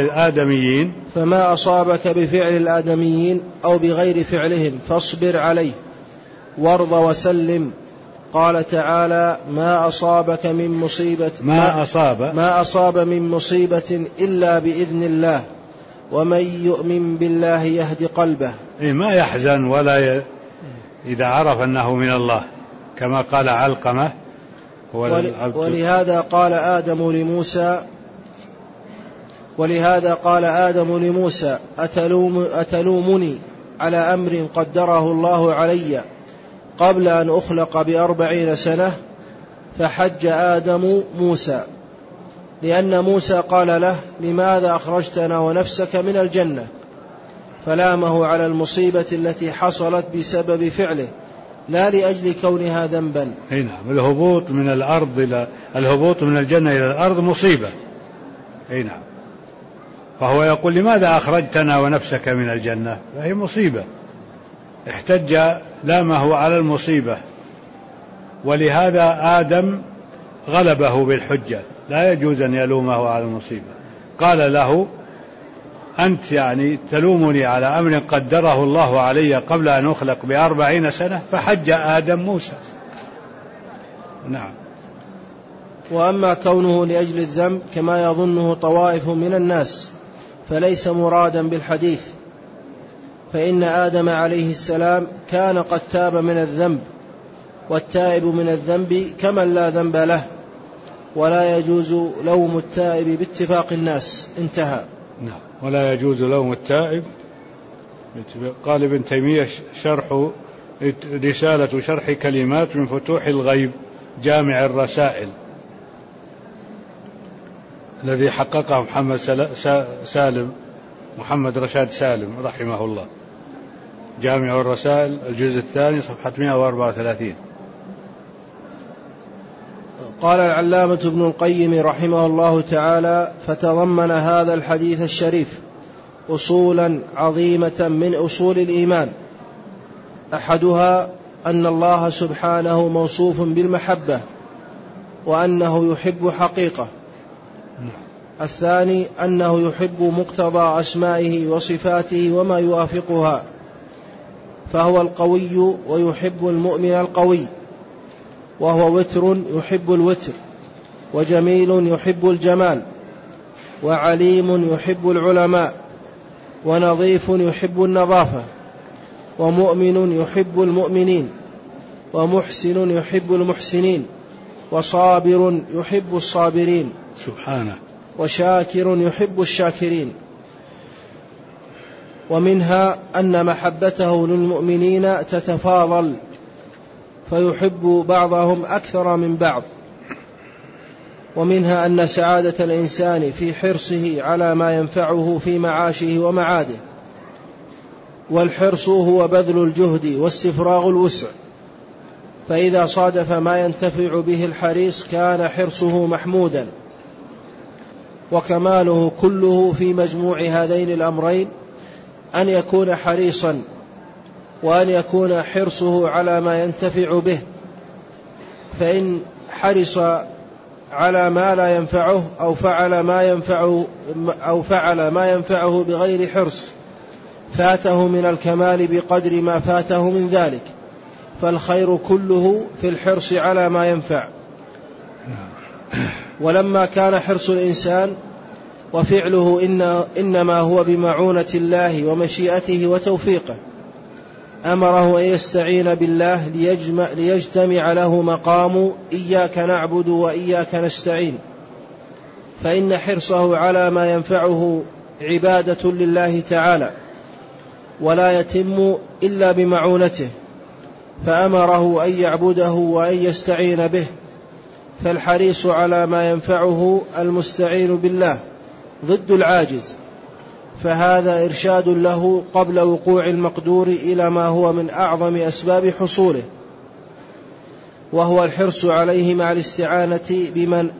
بفعل الآدميين أو بغير فعلهم فاصبر عليه وارض وسلم. قال تعالى: ما أصاب من مصيبة إلا بإذن الله، ومن يؤمن بالله يهد قلبه. ما يحزن ولا إذا عرف أنه من الله، كما قال علقمة. ولهذا قال آدم لموسى أتلومني على أمر قدره الله علي قبل أن أخلق ب40 سنة؟ فحج آدم موسى، لأن موسى قال له: لماذا أخرجتنا ونفسك من الجنة؟ فلامه على المصيبة التي حصلت بسبب فعله، لا لأجل كونها ذنبا. نعم، الهبوط من الجنة إلى الأرض مصيبة. نعم، فهو يقول: لماذا أخرجتنا ونفسك من الجنة؟ فهي مصيبة، احتج لامه على المصيبة، ولهذا آدم غلبه بالحجة، لا يجوز أن يلومه على المصيبة. قال له: أنت يعني تلومني على أمر قدره الله علي قبل أن أخلق ب40 سنة؟ فحج آدم موسى. نعم. وأما كونه لأجل الذنب كما يظنه طوائف من الناس فليس مرادا بالحديث، فإن آدم عليه السلام كان قد تاب من الذنب، والتائب من الذنب كمن لا ذنب له، ولا يجوز لوم التائب باتفاق الناس. انتهى. نعم، ولا يجوز لوم التائب. قال ابن تيمية: رسالة شرح كلمات من فتوح الغيب جامع الرسائل، الذي حققه محمد رشاد سالم رحمه الله، جامع الرسائل الجزء الثاني صفحة 134. قال العلامة ابن القيم رحمه الله تعالى: فتضمن هذا الحديث الشريف أصولا عظيمة من أصول الإيمان، أحدها أن الله سبحانه موصوف بالمحبة وأنه يحب حقيقة. الثاني أنه يحب مقتضى أسمائه وصفاته وما يوافقها، فهو القوي ويحب المؤمن القوي، وهو وتر يحب الوتر، وجميل يحب الجمال، وعليم يحب العلماء، ونظيف يحب النظافة، ومؤمن يحب المؤمنين، ومحسن يحب المحسنين، وصابر يحب الصابرين سبحانه، وشاكر يحب الشاكرين. ومنها أن محبته للمؤمنين تتفاضل، فيحب بعضهم أكثر من بعض. ومنها أن سعادة الإنسان في حرصه على ما ينفعه في معاشه ومعاده، والحرص هو بذل الجهد واستفراغ الوسع، فإذا صادف ما ينتفع به الحريص كان حرصه محمودا. وكماله كله في مجموع هذين الأمرين: أن يكون حريصا، وأن يكون حرصه على ما ينتفع به، فإن حرص على ما لا ينفعه أو فعل ما ينفعه بغير حرص فاته من الكمال بقدر ما فاته من ذلك، فالخير كله في الحرص على ما ينفع. ولما كان حرص الإنسان وفعله إنما هو بمعونة الله ومشيئته وتوفيقه، أمره أن يستعين بالله ليجتمع له مقام إياك نعبد وإياك نستعين، فإن حرصه على ما ينفعه عبادة لله تعالى، ولا يتم إلا بمعونته، فأمره أن يعبده وأن يستعين به. فالحريص على ما ينفعه المستعين بالله ضد العاجز، فهذا إرشاد له قبل وقوع المقدور إلى ما هو من أعظم أسباب حصوله، وهو الحرص عليه مع الاستعانة بمن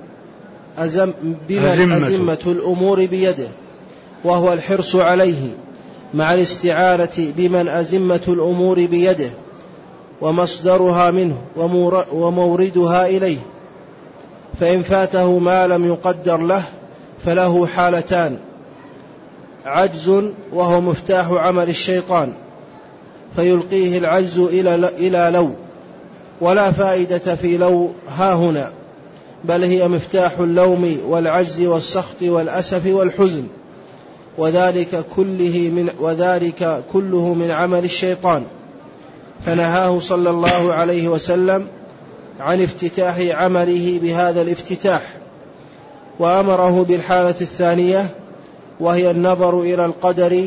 أزمة الأمور بيده، وهو الحرص عليه مع الاستعانة بمن أزمة الأمور بيده ومصدرها منه وموردها إليه. فإن فاته ما لم يقدر له فله حالتان: عجز وهو مفتاح عمل الشيطان فيلقيه العجز إلى لو، ولا فائدة في لو هاهنا، بل هي مفتاح اللوم والعجز والسخط والأسف والحزن. وذلك كله من عمل الشيطان، فنهاه صلى الله عليه وسلم عن افتتاح عمله بهذا الافتتاح، وأمره بالحالة الثانية وهي النظر إلى القدر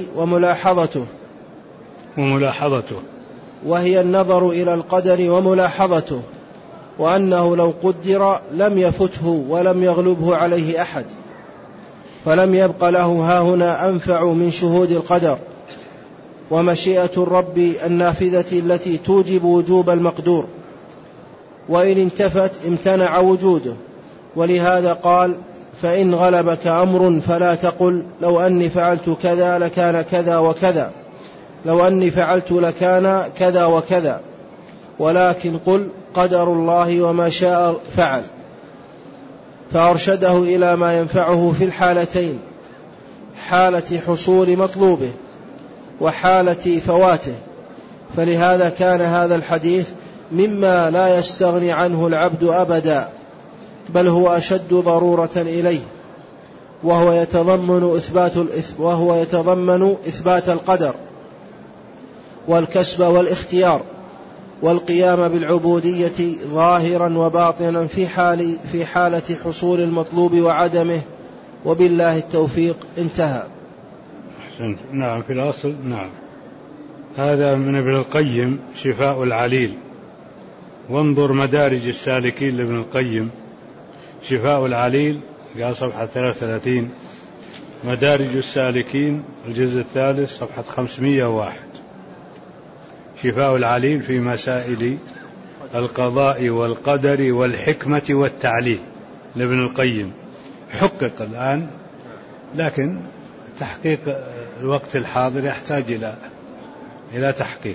وملاحظته، وأنه لو قدر لم يفته ولم يغلبه عليه أحد، فلم يبق له هاهنا أنفع من شهود القدر ومشيئة الرب النافذة التي توجب وجوب المقدور، وإن انتفت امتنع وجوده. ولهذا قال: فإن غلبك أمر فلا تقل لو أني فعلت كذا لكان كذا وكذا، لو أني فعلت لكان كذا وكذا، ولكن قل قدر الله وما شاء فعل. فأرشده إلى ما ينفعه في الحالتين، حالة حصول مطلوبه وحالة فواته. فلهذا كان هذا الحديث مما لا يستغني عنه العبد أبدا، بل هو أشد ضرورة إليه، وهو يتضمن إثبات القدر والكسب والاختيار والقيام بالعبودية ظاهرا وباطنا في حالة حصول المطلوب وعدمه، وبالله التوفيق. انتهى. أحسنت. نعم، في الأصل نعم. هذا من ابن القيم شفاء العليل، وانظر مدارج السالكين لابن القيم، شفاء العليل قال صفحة 33، مدارج السالكين الجزء الثالث صفحة 501، شفاء العليل في مسائل القضاء والقدر والحكمة والتعليل لابن القيم. حقق الآن، لكن تحقيق الوقت الحاضر يحتاج إلى تحقيق.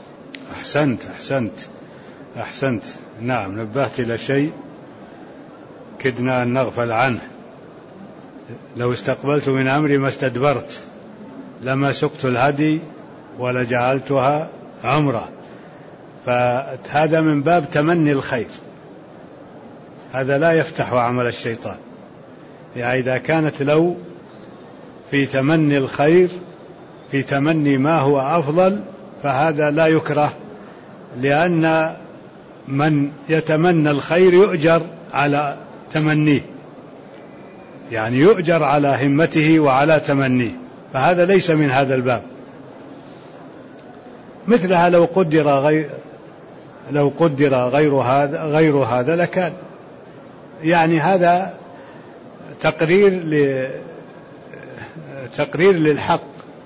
أحسنت. نعم، نبهت إلى شيء كدنا أن نغفل عنه. لو استقبلت من أمري ما استدبرت لما سقت الهدي ولجعلتها عمرة. فهذا من باب تمني الخير، هذا لا يفتح عمل الشيطان. يعني إذا كانت لو في تمني الخير، في تمني ما هو أفضل، فهذا لا يكره، لأن من يتمنى الخير يؤجر على تمنيه، يعني يؤجر على همته وعلى تمنيه، فهذا ليس من هذا الباب. مثلها لو قدر غير هذا لكان، يعني هذا تقرير للحق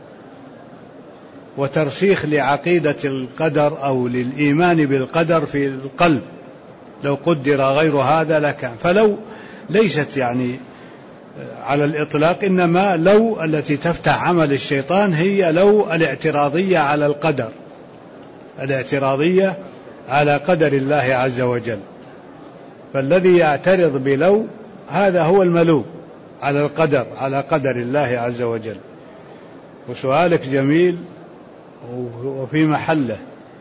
وترسيخ لعقيدة القدر أو للإيمان بالقدر في القلب. لو قدر غير هذا لكان، فلو ليست يعني على الإطلاق، إنما لو التي تفتح عمل الشيطان هي لو الاعتراضية على القدر، الاعتراضية على قدر الله عز وجل. فالذي يعترض بلو هذا هو الملوم على القدر، على قدر الله عز وجل. وسؤالك جميل وفي محله.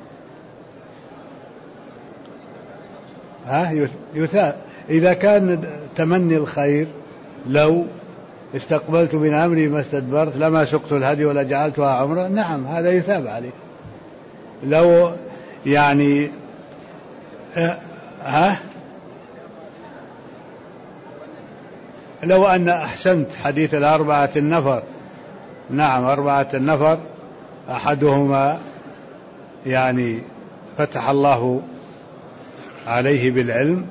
يثاب إذا كان تمني الخير، لو استقبلت من أمري ما استدبرت لما سقت الهدي ولا جعلتها عمرة، نعم هذا يثاب عليه. لو يعني لو أن أحسنت حديث الأربعة النفر، نعم 4 النفر أحدهما يعني فتح الله عليه بالعلم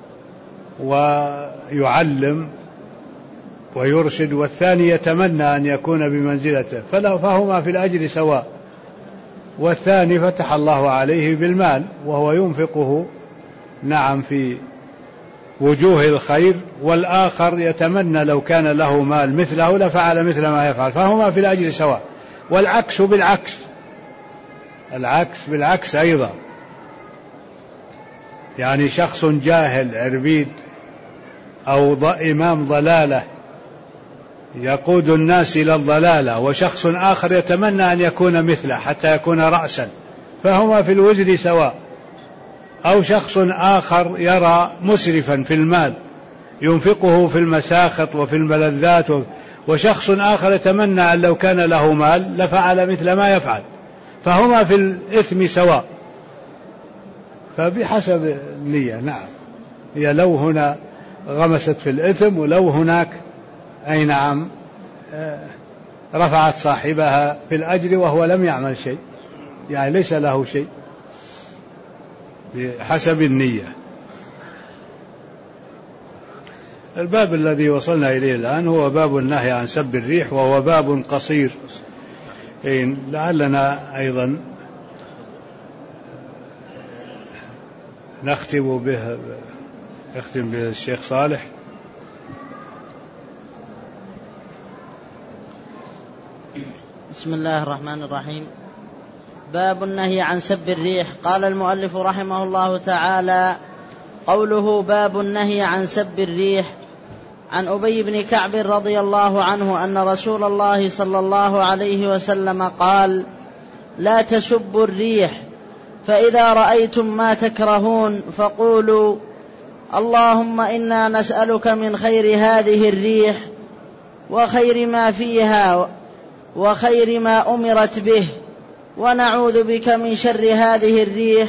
ويعلم ويرشد، والثاني يتمنى أن يكون بمنزلته، فهما في الأجر سواء. والثاني فتح الله عليه بالمال وهو ينفقه نعم في وجوه الخير، والآخر يتمنى لو كان له مال مثله لفعل مثل ما يفعل، فهما في الأجر سواء. والعكس بالعكس، العكس بالعكس أيضا. يعني شخص جاهل عربيد أو إمام ضلالة يقود الناس إلى الضلالة، وشخص آخر يتمنى أن يكون مثله حتى يكون رأسا، فهما في الوزر سواء. أو شخص آخر يرى مسرفا في المال ينفقه في المساخط وفي الملذات وشخص آخر يتمنى أن لو كان له مال لفعل مثل ما يفعل، فهما في الإثم سواء، فبحسب النية. نعم، هي لو هنا غمست في الإثم، ولو هناك أي نعم رفعت صاحبها في الأجر وهو لم يعمل شيء، يعني ليس له شيء، بحسب النية. الباب الذي وصلنا إليه الآن هو باب النهي عن سب الريح، وهو باب قصير، لعلنا أيضا نختم به الشيخ صالح. بسم الله الرحمن الرحيم. باب النهي عن سب الريح. قال المؤلف رحمه الله تعالى: قوله باب النهي عن سب الريح. عن أبي بن كعب رضي الله عنه أن رسول الله صلى الله عليه وسلم قال: لا تسبوا الريح، فإذا رأيتم ما تكرهون فقولوا: اللهم إنا نسألك من خير هذه الريح وخير ما فيها وخير ما أمرت به، ونعوذ بك من شر هذه الريح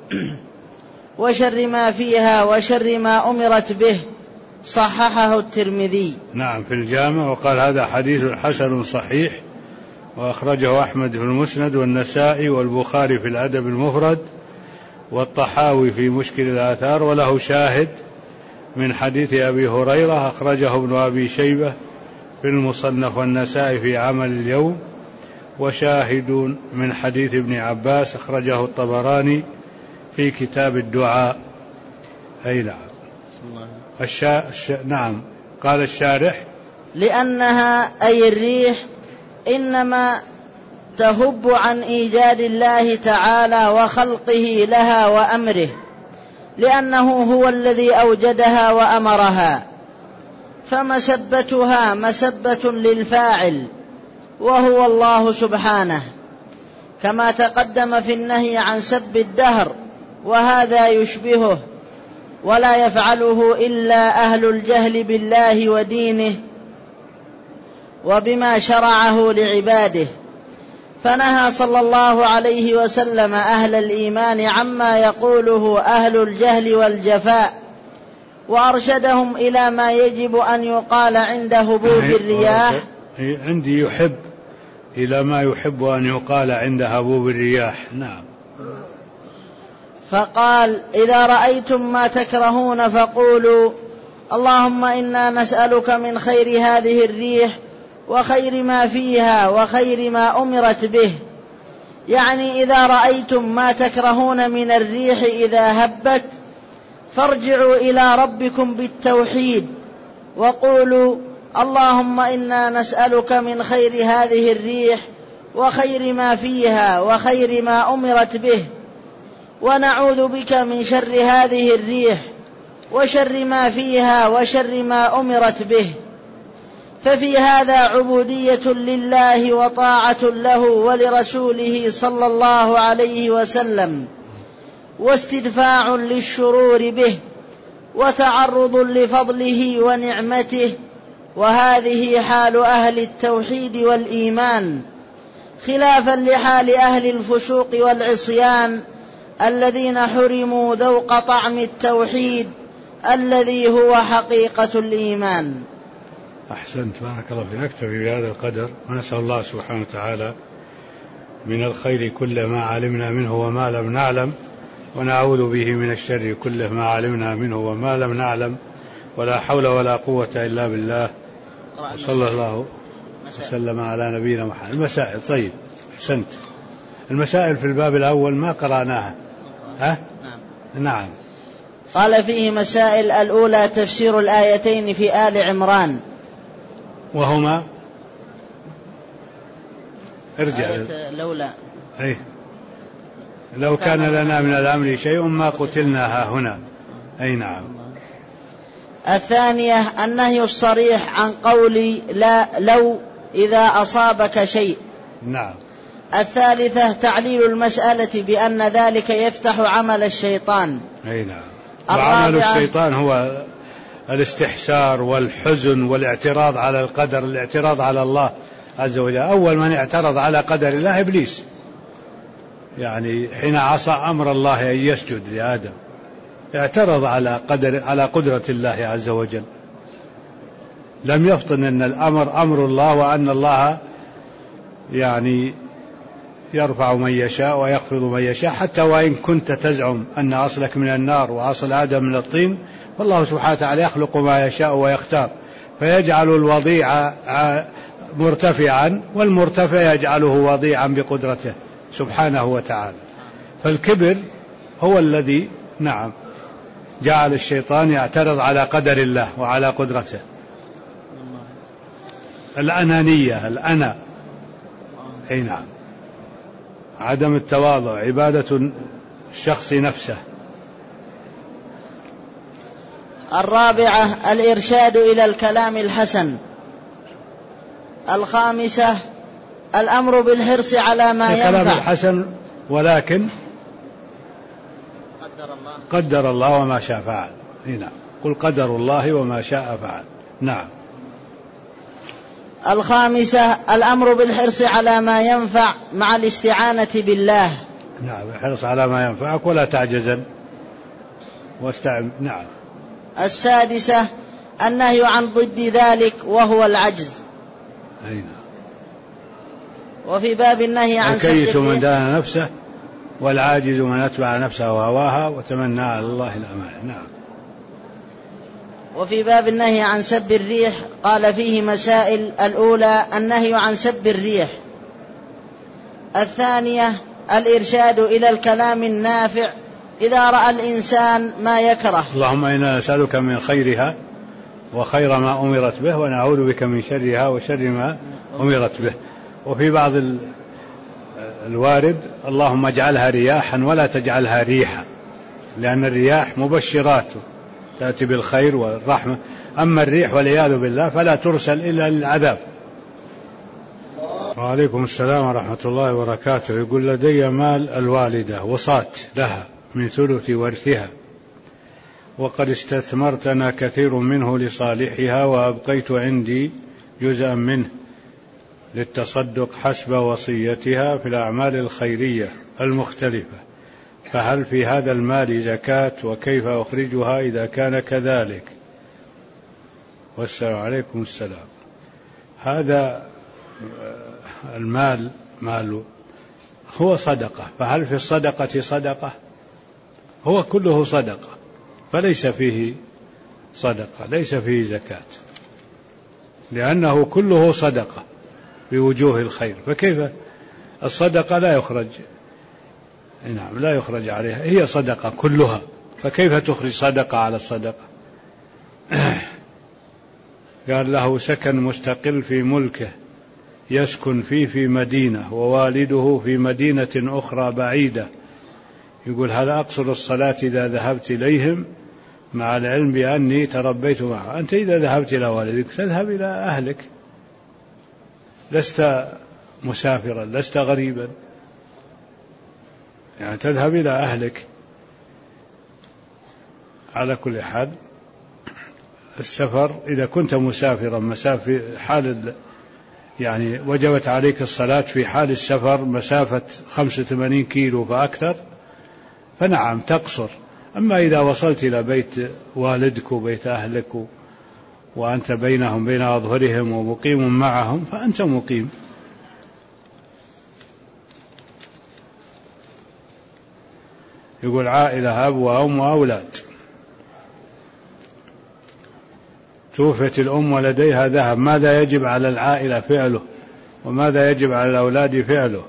وشر ما فيها وشر ما أمرت به. صححه الترمذي. نعم في الجامع، وقال هذا حديث حسن صحيح، وأخرجه أحمد في المسند والنسائي والبخاري في الأدب المفرد والطحاوي في مشكل الآثار، وله شاهد من حديث أبي هريرة أخرجه ابن أبي شيبة في المصنف والنسائي في عمل اليوم، وشاهد من حديث ابن عباس أخرجه الطبراني في كتاب الدعاء. أي نعم. نعم. قال الشارح: لأنها أي الريح إنما تهب عن إيجاد الله تعالى وخلقه لها وأمره، لأنه هو الذي أوجدها وأمرها، فمسبتها مسبة للفاعل وهو الله سبحانه، كما تقدم في النهي عن سب الدهر، وهذا يشبهه، ولا يفعله إلا أهل الجهل بالله ودينه وبما شرعه لعباده. فنهى صلى الله عليه وسلم أهل الإيمان عما يقوله أهل الجهل والجفاء، وأرشدهم إلى ما يجب أن يقال عند هبوب الرياح. عندي يحب إلى ما يحب أن يقال عند هبوب الرياح. نعم. فقال: إذا رأيتم ما تكرهون فقولوا: اللهم إنا نسألك من خير هذه الريح وخير ما فيها وخير ما أمرت به، يعني إذا رأيتم ما تكرهون من الريح إذا هبت فارجعوا إلى ربكم بالتوحيد وقولوا: اللهم إنا نسألك من خير هذه الريح وخير ما فيها وخير ما أمرت به، ونعوذ بك من شر هذه الريح وشر ما فيها وشر ما أمرت به. ففي هذا عبودية لله وطاعة له ولرسوله صلى الله عليه وسلم، واستدفاع للشرور به، وتعرض لفضله ونعمته، وهذه حال أهل التوحيد والإيمان، خلافا لحال أهل الفسوق والعصيان الذين حرموا ذوق طعم التوحيد الذي هو حقيقة الإيمان. أحسنت، بارك الله فيك. نكتفي بهذا القدر، ونسأل الله سبحانه وتعالى من الخير كل ما علمنا منه وما لم نعلم، ونعوذ به من الشر كل ما علمنا منه وما لم نعلم، ولا حول ولا قوة إلا بالله. صلى الله وسلم على نبينا محمد. المسائل. طيب، أحسنت. المسائل في الباب الأول ما قرأناها. نعم. قال فيه مسائل: الأولى تفسير الآيتين في آل عمران، وهما ارجع لولا لو كان لنا من الأمر شيء ما قتلنا هنا. أي نعم. الثانية النهي الصريح عن قول لا لو إذا أصابك شيء. نعم. الثالثة تعليل المسألة بأن ذلك يفتح عمل الشيطان. أي نعم. وعمل الشيطان هو الاستحسار والحزن والاعتراض على القدر، الاعتراض على الله عز وجل. أول من اعترض على قدر الله إبليس، يعني حين عصى أمر الله أن يسجد لآدم اعترض على قدرة الله عز وجل، لم يفطن أن الأمر أمر الله، وأن الله يعني يرفع من يشاء ويخفض من يشاء، حتى وإن كنت تزعم أن أصلك من النار وأصل آدم من الطين، والله سبحانه وتعالى يخلق ما يشاء ويختار، فيجعل الوضيع مرتفعا والمرتفع يجعله وضيعا بقدرته سبحانه وتعالى. فالكبر هو الذي جعل الشيطان يعترض على قدر الله وعلى قدرته. الأنانية، الأنا، أي نعم، عدم التواضع، عبادة الشخص نفسه. الرابعة الإرشاد إلى الكلام الحسن. الخامسة الأمر بالحرص على ما ينفع. الكلام الحسن ولكن قدر الله وما شاء فعل. نعم، قل قدر الله وما شاء فعل. نعم. الخامسة الأمر بالحرص على ما ينفع مع الاستعانة بالله. نعم، الحرص على ما ينفعك ولا تعجزن واستعن. نعم. السادسة النهي عن ضد ذلك وهو العجز. أي نعم. وفي باب النهي عن الكيس من دان نفسه والعاجز من أتبع نفسه وهواها وتمنى على الله الأمان. نعم. وفي باب النهي عن سب الريح قال فيه مسائل. الأولى النهي عن سب الريح. الثانية الإرشاد إلى الكلام النافع إذا رأى الإنسان ما يكره. اللهم إنا نسألك من خيرها وخير ما أمرت به، ونعوذ بك من شرها وشر ما أمرت به. وفي بعض الوارد اللهم اجعلها رياحا ولا تجعلها ريحا، لأن الرياح مبشرات تأتي بالخير والرحمة، أما الريح والعياذ بالله فلا ترسل إلا للعذاب. وعليكم السلام ورحمة الله وبركاته. يقول لدي مال الوالدة وصات لها من ثلث ورثها، وقد استثمرت أنا كثير منه لصالحها، وأبقيت عندي جزءا منه للتصدق حسب وصيتها في الأعمال الخيرية المختلفة، فهل في هذا المال زكاة؟ وكيف أخرجها إذا كان كذلك؟ والسلام عليكم. السلام. هذا المال مال هو صدقة، فهل في الصدقة صدقة؟ هو كله صدقة، فليس فيه صدقة، ليس فيه زكاة، لأنه كله صدقة بوجوه الخير. فكيف الصدقة لا يخرج؟ نعم، لا يخرج عليها، هي صدقة كلها، فكيف تخرج صدقة على الصدقة؟ قال له سكن مستقل في ملكه يسكن فيه في مدينة، ووالده في مدينة أخرى بعيدة. يقول هل أقصر الصلاة إذا ذهبت إليهم مع العلم بأني تربيت معه؟ أنت إذا ذهبت إلى والدك تذهب إلى أهلك، لست مسافرا، لست غريبا، يعني تذهب إلى أهلك. على كل حال السفر إذا كنت مسافرا مسافة حال يعني وجبت عليك الصلاة في حال السفر مسافة 85 كيلو فأكثر فنعم تقصر. أما إذا وصلت إلى بيت والدك وبيت أهلك وأنت بينهم بين أظهرهم ومقيم معهم فأنت مقيم. يقول عائلة أب وأم وأولاد، توفت الأم ولديها ذهب، ماذا يجب على العائلة فعله وماذا يجب على الأولاد فعله؟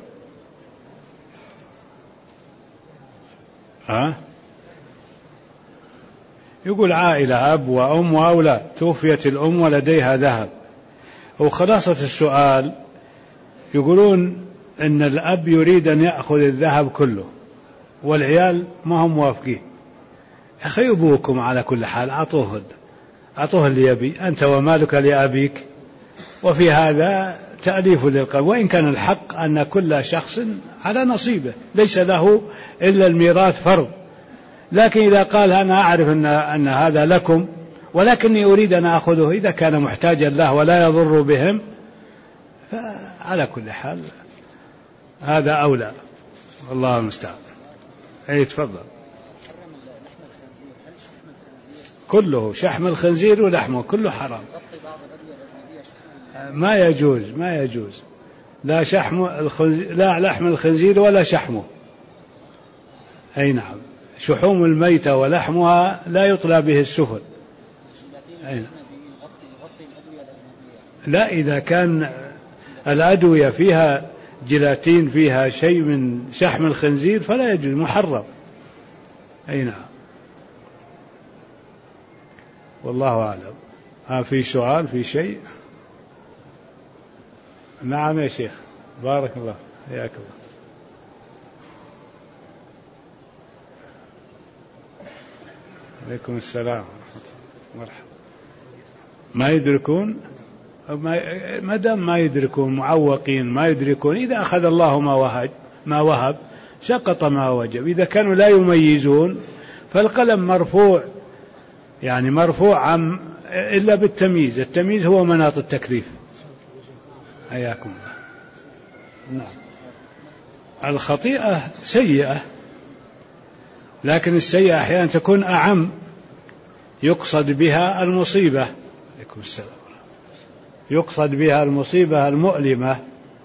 يقول عائلة أب وأم وأولاد، توفيت الأم ولديها ذهب. وخلاصة السؤال يقولون إن الأب يريد أن يأخذ الذهب كله والعيال ما هم موافقين. أخي أبوكم على كل حال أعطوه اللي يبي، أنت ومالك لأبيك. وفي هذا تأليف للقلب، وإن كان الحق أن كل شخص على نصيبه ليس له إلا الميراث فرض، لكن إذا قال أنا أعرف أن هذا لكم ولكني أريد أن أخذه إذا كان محتاجا له ولا يضر بهم، فعلى كل حال هذا أولى. الله المستعان. أي تفضل. كله شحم الخنزير ولحمه كله حرام، ما يجوز لا شحم الخنزير، لا لحم الخنزير ولا شحمه. أي نعم، شحوم الميتة ولحمها لا يطلى به السفل. لا، إذا كان الأدوية فيها جيلاتين، فيها شيء من شحم الخنزير فلا يجوز، محرم. أي نعم، والله أعلم. في سؤال في شيء؟ نعم يا شيخ، بارك الله، حياك الله. عليكم السلام ورحمة الله. مرحبا. ما يدركون، ما دام ما يدركون، معوقين ما يدركون، إذا أخذ الله ما وهب سقط ما وجب. إذا كانوا لا يميزون فالقلم مرفوع، يعني مرفوع عن إلا بالتمييز. التمييز هو مناط التكليف. حياكم الله. نعم. الخطيئة سيئة، لكن السيئة أحيانا تكون أعم، يقصد بها المصيبة. عليكم السلام. يقصد بها المصيبة المؤلمة.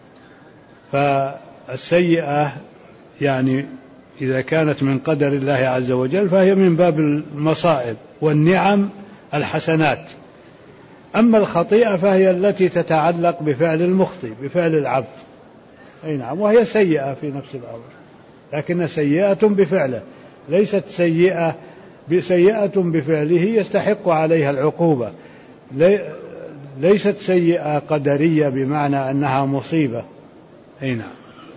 فالسيئة يعني إذا كانت من قدر الله عز وجل فهي من باب المصائب، والنعم الحسنات. أما الخطيئة فهي التي تتعلق بفعل المخطئ، بفعل العبد. أي نعم، وهي سيئة في نفس الأمر، لكن سيئة بفعله، ليست سيئة بفعله يستحق عليها العقوبة. ليست سيئة قدرية بمعنى أنها مصيبة. أي نعم.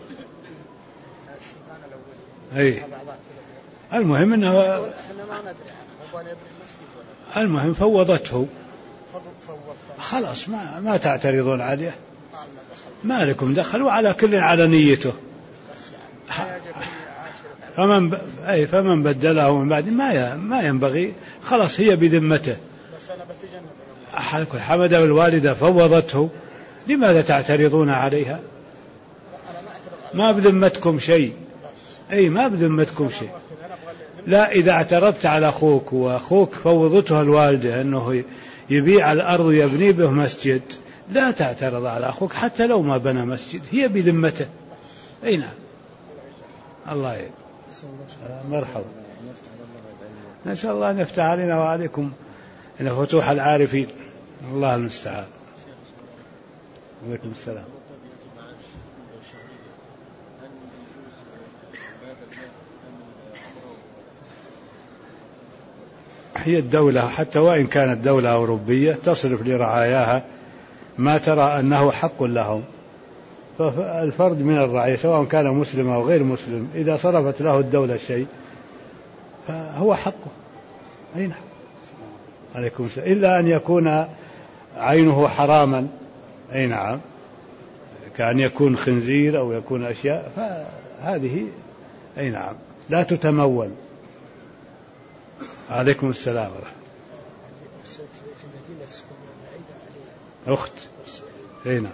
أي المهم أنه المهم فوضته، خلاص ما تعترضون عليه، ما لكم دخل، وعلى كل على نيته. فمن بدله من بعد ما ينبغي، خلاص هي بذمته. حمد الوالدة فوضته، لماذا تعترضون عليها؟ ما بذمتكم شيء. أي ما بذمتكم شيء. لا، إذا اعترضت على أخوك وأخوك فوضته الوالدة أنه يبيع الأرض ويبني به مسجد، لا تعترض على أخوك حتى لو ما بنى مسجد، هي بذمته. أي نعم. الله يعين. مرحبا. نسأل الله أن يفتح علينا وعليكم إن فتوح العارفين. الله المستعان. عليكم السلام. هي الدولة حتى وإن كانت دولة أوروبية تصرف لرعاياها ما ترى أنه حق لهم، فالفرد من الرعية سواء كان مسلم أو غير مسلم إذا صرفت له الدولة شيء فهو حقه. أي نعم. عليكم السلام. إلا أن يكون عينه حراما. أي نعم، كأن يكون خنزير أو يكون أشياء، فهذه أي نعم لا تتمول. عليكم السلام ورحمة الله. أخت. أي نعم.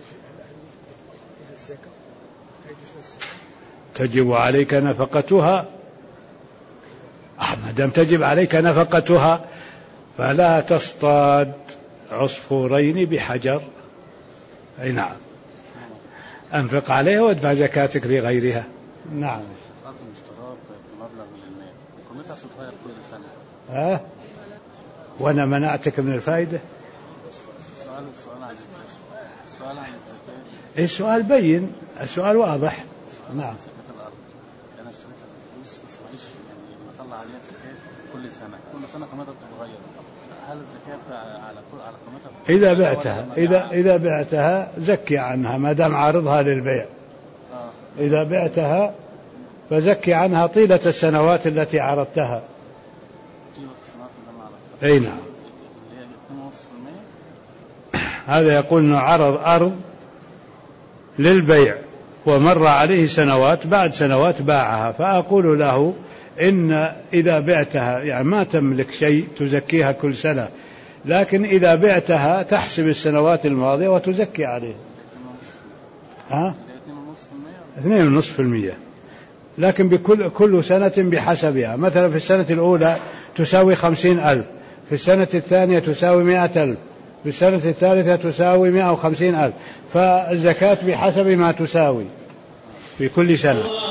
تجب عليك نفقتها. ما دام تجب عليك نفقتها فلا تصطاد عصفورين بحجر. أي نعم، أنفق عليها وادفع زكاتك في غيرها. نعم. وأنا منعتك من الفائدة. السؤال بين، السؤال واضح. نعم. أنا اشتريت الفلوس بس معلش يعني بطلع عليها زكاة كل سنة قيمتها بتتغير. هل الزكاة على قيمتها إذا بعتها زكي عنها ما دام عارضها للبيع. إذا بعتها فزكي عنها طيلة السنوات التي عرضتها. أي نعم. هذا يقول أنه عرض أرض للبيع ومر عليه سنوات، بعد سنوات باعها، فأقول له إن إذا بعتها يعني ما تملك شيء تزكيها كل سنة، لكن إذا بعتها تحسب السنوات الماضية وتزكي عليه. 2.5%، لكن كل سنة بحسبها. مثلا في السنة الأولى تساوي 50,000، في السنة الثانية تساوي 100,000، في السنة الثالثة تساوي 150,000، فالزكاة بحسب ما تساوي في كل سنة.